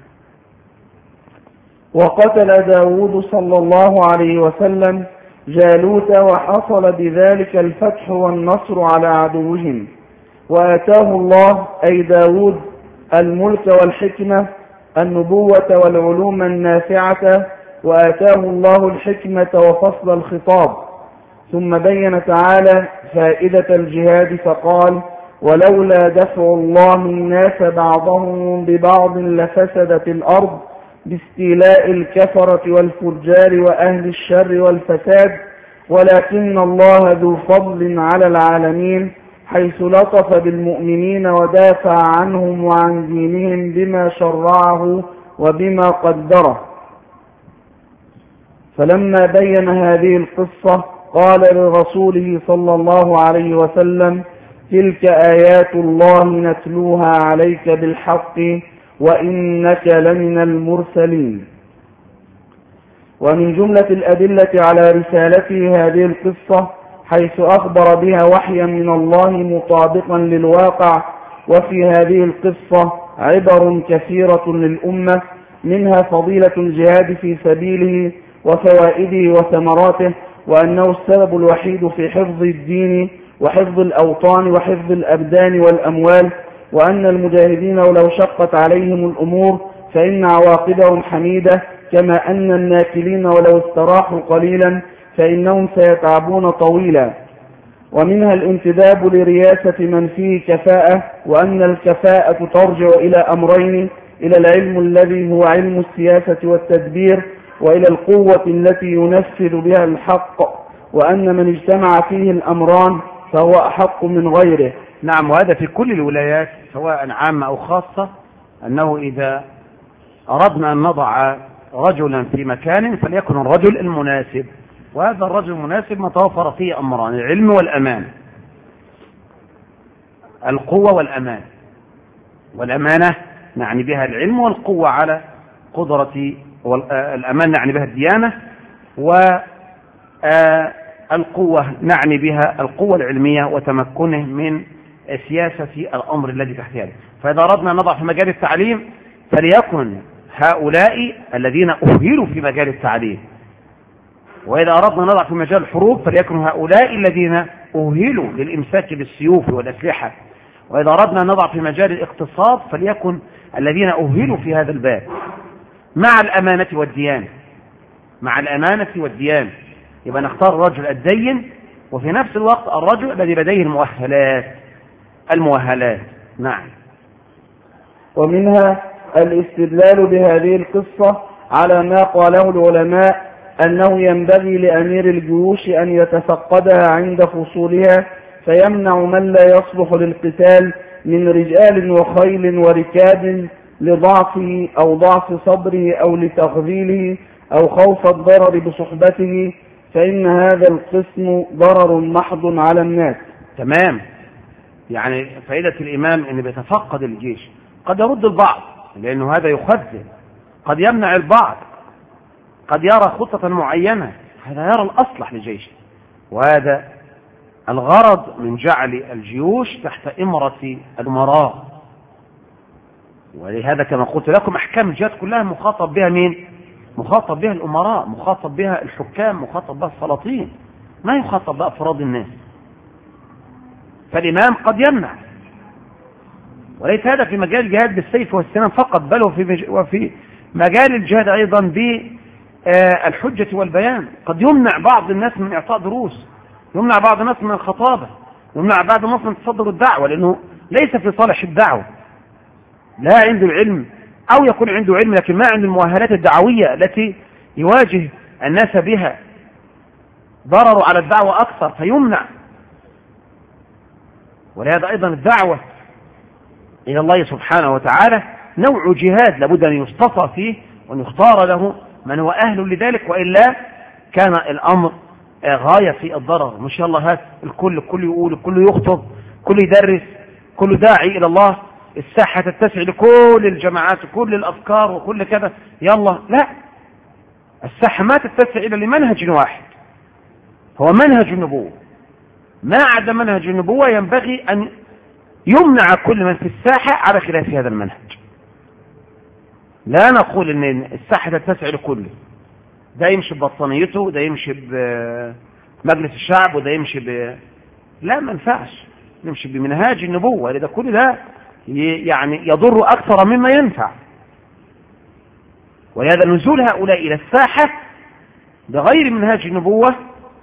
وقتل داود صلى الله عليه وسلم جالوت وحصل بذلك الفتح والنصر على عدوهم، وآتاه الله أي داود الملك والحكمة النبوة والعلوم النافعة، وآتاه الله الحكمة وفصل الخطاب. ثم بين تعالى فائدة الجهاد فقال ولولا دفع الله الناس بعضهم ببعض لفسدت الأرض باستيلاء الكفرة والفجار وأهل الشر والفساد، ولكن الله ذو فضل على العالمين حيث لطف بالمؤمنين ودافع عنهم وعن دينهم بما شرعه وبما قدره. فلما بين هذه القصة قال لرسوله صلى الله عليه وسلم تلك آيات الله نتلوها عليك بالحق وإنك لمن المرسلين. ومن جملة الأدلة على رسالته هذه القصة حيث أخبر بها وحيا من الله مطابقا للواقع، وفي هذه القصة عبر كثيرة للأمة، منها فضيلة الجهاد في سبيله وفوائده وثمراته، وأنه السبب الوحيد في حفظ الدين وحفظ الأوطان وحفظ الأبدان والأموال، وأن المجاهدين ولو شقت عليهم الأمور فإن عواقبهم حميدة، كما أن الناكلين ولو استراحوا قليلا فإنهم سيتعبون طويلا. ومنها الانتداب لرياسة من فيه كفاءة، وأن الكفاءة ترجع إلى أمرين: إلى العلم الذي هو علم السياسة والتدبير، وإلى القوة التي ينفذ بها الحق، وأن من اجتمع فيه الأمران فهو أحق من غيره. نعم. وهذا في كل الولايات سواء عامة أو خاصة، أنه إذا أردنا أن نضع رجلا في مكان فليكن الرجل المناسب، وهذا الرجل المناسب ما توفر فيه أمران: العلم والأمان. القوة والأمان. والأمانة نعني بها العلم، والقوة على قدرة، والأمان نعني بها الديانة، والقوة نعني بها القوة العلمية وتمكنه من سياسة الأمر الذي تحت يده. فإذا أردنا نضع في مجال التعليم فليكن هؤلاء الذين أهلوا في مجال التعليم، وإذا أردنا نضع في مجال الحروب فليكن هؤلاء الذين أهلوا للإمساك بالسيوف والأسلحة، وإذا أردنا نضع في مجال الاقتصاد فليكن الذين أهلوا في هذا الباب مع الأمانة والديانة. مع الأمانة والديانة يبقى نختار الرجل الدين، وفي نفس الوقت الرجل الذي لديه المؤهلات. نعم. ومنها الاستدلال بهذه القصة على ما قاله العلماء أنه ينبغي لأمير الجيوش أن يتفقدها عند فصولها، فيمنع من لا يصلح للقتال من رجال وخيل وركاب لضعفه أو ضعف صبره أو لتخذيله أو خوف الضرر بصحبته، فإن هذا القسم ضرر محض على الناس. تمام. يعني فائدة الإمام أن بيتفقد الجيش، قد يرد البعض لأنه هذا يخذل، قد يمنع البعض، قد يرى خطة معينة، هذا يرى الأصلح لجيشه. وهذا الغرض من جعل الجيوش تحت إمرة الأمراء. ولهذا كما قلت لكم أحكام الجهاد كلها مخاطب بها مين؟ مخاطب بها الأمراء، مخاطب بها الحكام، مخاطب بها السلاطين، ما يخاطب بها أفراد الناس. فالإمام قد يمنع، وليس هذا في مجال الجهاد بالسيف والسنان فقط، بل وفي مجال الجهاد أيضا بالحجة والبيان. قد يمنع بعض الناس من إعطاء دروس، يمنع بعض الناس من الخطابة، يمنع بعض الناس من تصدر الدعوة، لأنه ليس في صالح الدعوة، لا عنده العلم، أو يكون عنده علم لكن ما عنده المؤهلات الدعوية التي يواجه الناس بها، ضرر على الدعوة أكثر فيمنع. ولهذا أيضا الدعوة إلى الله سبحانه وتعالى نوع جهاد لابد أن يصطفى فيه وأن يختار له من هو أهل لذلك، وإلا كان الأمر غاية في الضرر. مش يلا هات الكل يقول، الكل يخطب، كل يدرس، كل داعي إلى الله، الساحة تتسع لكل الجماعات وكل الأفكار وكل كذا، يلا لا، الساحة ما تتسع إلا لمنهج واحد، هو منهج النبوة. ما عدا منهج النبوة ينبغي أن يمنع كل من في الساحة على خلاف هذا المنهج. لا نقول أن الساحة تتسع لكله، ده يمشي ببطانيته، ده يمشي بمجلس الشعب، وده يمشي لا، ما ينفعش نمشي بمنهاج النبوة، لذا كل ده يعني يضر أكثر مما ينفع. ولهذا نزول هؤلاء إلى الساحة بغير منهاج النبوة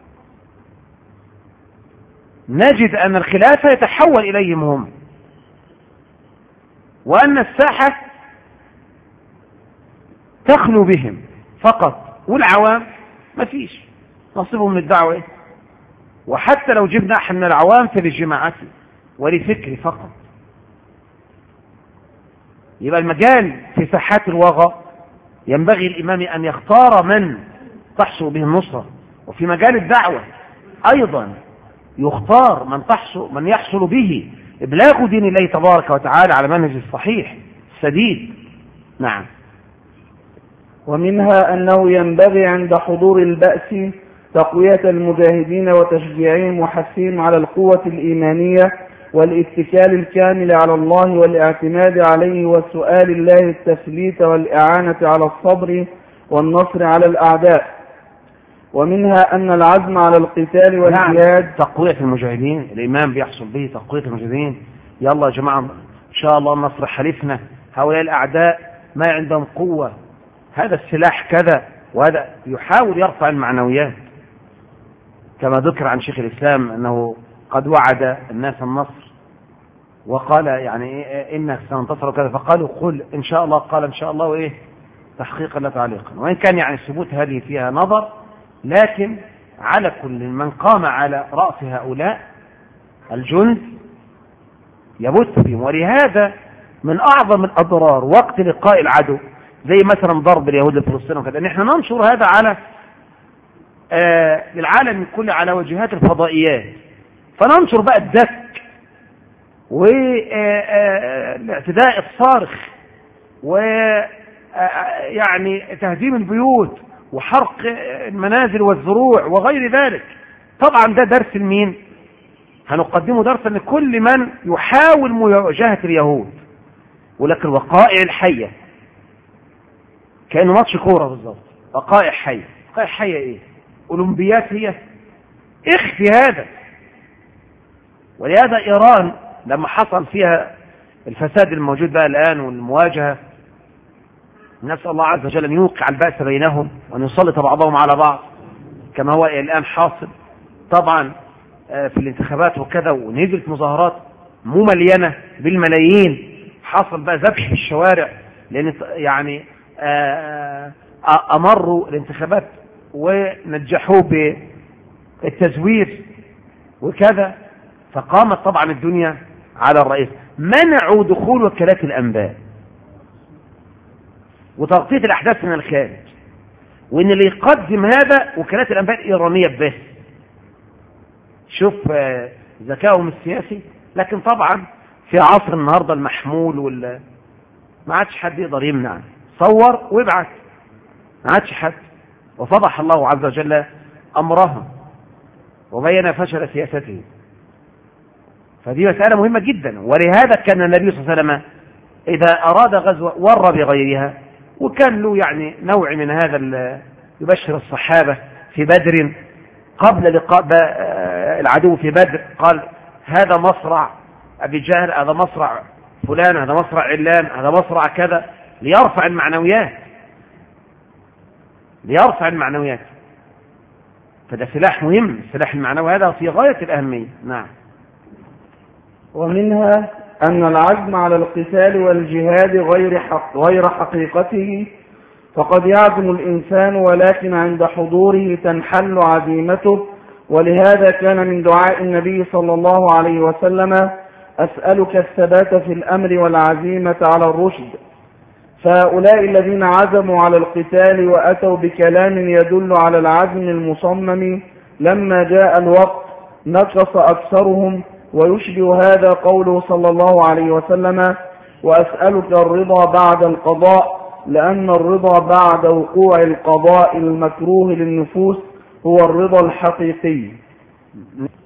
نجد أن الخلافة يتحول إليهم هم، وأن الساحة تخلو بهم فقط، والعوام ما فيش نصيبهم من الدعوة. وحتى لو جبنا أحد من العوام فلجماعته ولفكر فقط. يبقى المجال في ساحات الوغى ينبغي الإمام أن يختار من تحصل به النصرة، وفي مجال الدعوة أيضا يختار من يحصل به إبلاغ دين الله تبارك وتعالى على منهج الصحيح السديد. نعم. ومنها أنه ينبغي عند حضور البأس تقوية المجاهدين وتشجيعهم وحثهم على القوة الإيمانية والاتكال الكامل على الله والاعتماد عليه وسؤال الله التثبيت والإعانة على الصبر والنصر على الأعداء. ومنها أن العزم على القتال والجهاد تقوية المجاهدين. الإمام بيحصل به تقوية المجاهدين، يلا يا جماعة إن شاء الله نصر حليفنا، هؤلاء الأعداء ما عندهم قوة، هذا السلاح كذا، وهذا يحاول يرفع المعنويات. كما ذكر عن شيخ الإسلام أنه قد وعد الناس النصر وقال يعني إنك سننتصر وكذا، فقالوا قل إن شاء الله، قال إن شاء الله وإيه تحقيقا لا تعليقا. وإن كان يعني الثبوت هذه فيها نظر، لكن على كل من قام على رأس هؤلاء الجند يبث فيهم. ولهذا من أعظم الأضرار وقت لقاء العدو زي مثلا ضرب اليهود لفلسطين وكذا، نحن ننشر هذا على للعالم كله على وجهات الفضائيات، فننشر بقى الدك والاعتداء الصارخ ويعني تهديم البيوت وحرق المنازل والزروع وغير ذلك. طبعا ده درس لمين؟ هنقدمه درسا لكل من يحاول مواجهة اليهود. ولكن الوقائع الحية كأنه ماتش كورة بالظبط، وقائع حية. وقائع حية ايه؟ أولمبيات هي؟ اخفي هذا. ولهذا إيران لما حصل فيها الفساد الموجود بقى الآن والمواجهة، نسأل الله عز وجل أن يوقع البأس بينهم وأن يسلط بعضهم على بعض كما هو الآن حاصل طبعا في الانتخابات وكذا، ونزلت مظاهرات مو مليانة بالملايين، حصل بقى ذبح في الشوارع لأن يعني أمروا الانتخابات ونجحوه بالتزوير وكذا. فقامت طبعا الدنيا على الرئيس، منعوا دخول وكالات الأنباء وتغطية الأحداث من الخارج، وإن اللي يقدم هذا وكالات الأنباء الإيرانية بس. شوف ذكائهم السياسي. لكن طبعا في عصر النهاردة المحمول ما عادش حد يقدر يمنع، صور وابعث، ما عادش حد. وفضح الله عز وجل أمرهم وبين فشل سياسته. فدي مسألة مهمة جدا. ولهذا كان النبي صلى الله عليه وسلم إذا أراد غزوة ور بغيرها، وكان له يعني نوع من هذا يبشر الصحابة في بدر قبل لقاء العدو في بدر، قال هذا مصرع أبي جهل، هذا مصرع فلان، هذا مصرع علان، هذا مصرع كذا، ليرفع المعنويات، ليرفع المعنويات. فده سلاح مهم، السلاح المعنوي هذا في غاية الأهمية. نعم. ومنها أن العزم على القتال والجهاد غير حقيقته، فقد يعزم الإنسان ولكن عند حضوره تنحل عزيمته. ولهذا كان من دعاء النبي صلى الله عليه وسلم: أسألك الثبات في الأمر والعزيمة على الرشد. فهؤلاء الذين عزموا على القتال وأتوا بكلام يدل على العزم المصمم، لما جاء الوقت نقص أكثرهم. ويشبه هذا قوله صلى الله عليه وسلم: وأسألك الرضا بعد القضاء، لأن الرضا بعد وقوع القضاء المكروه للنفوس هو الرضا الحقيقي.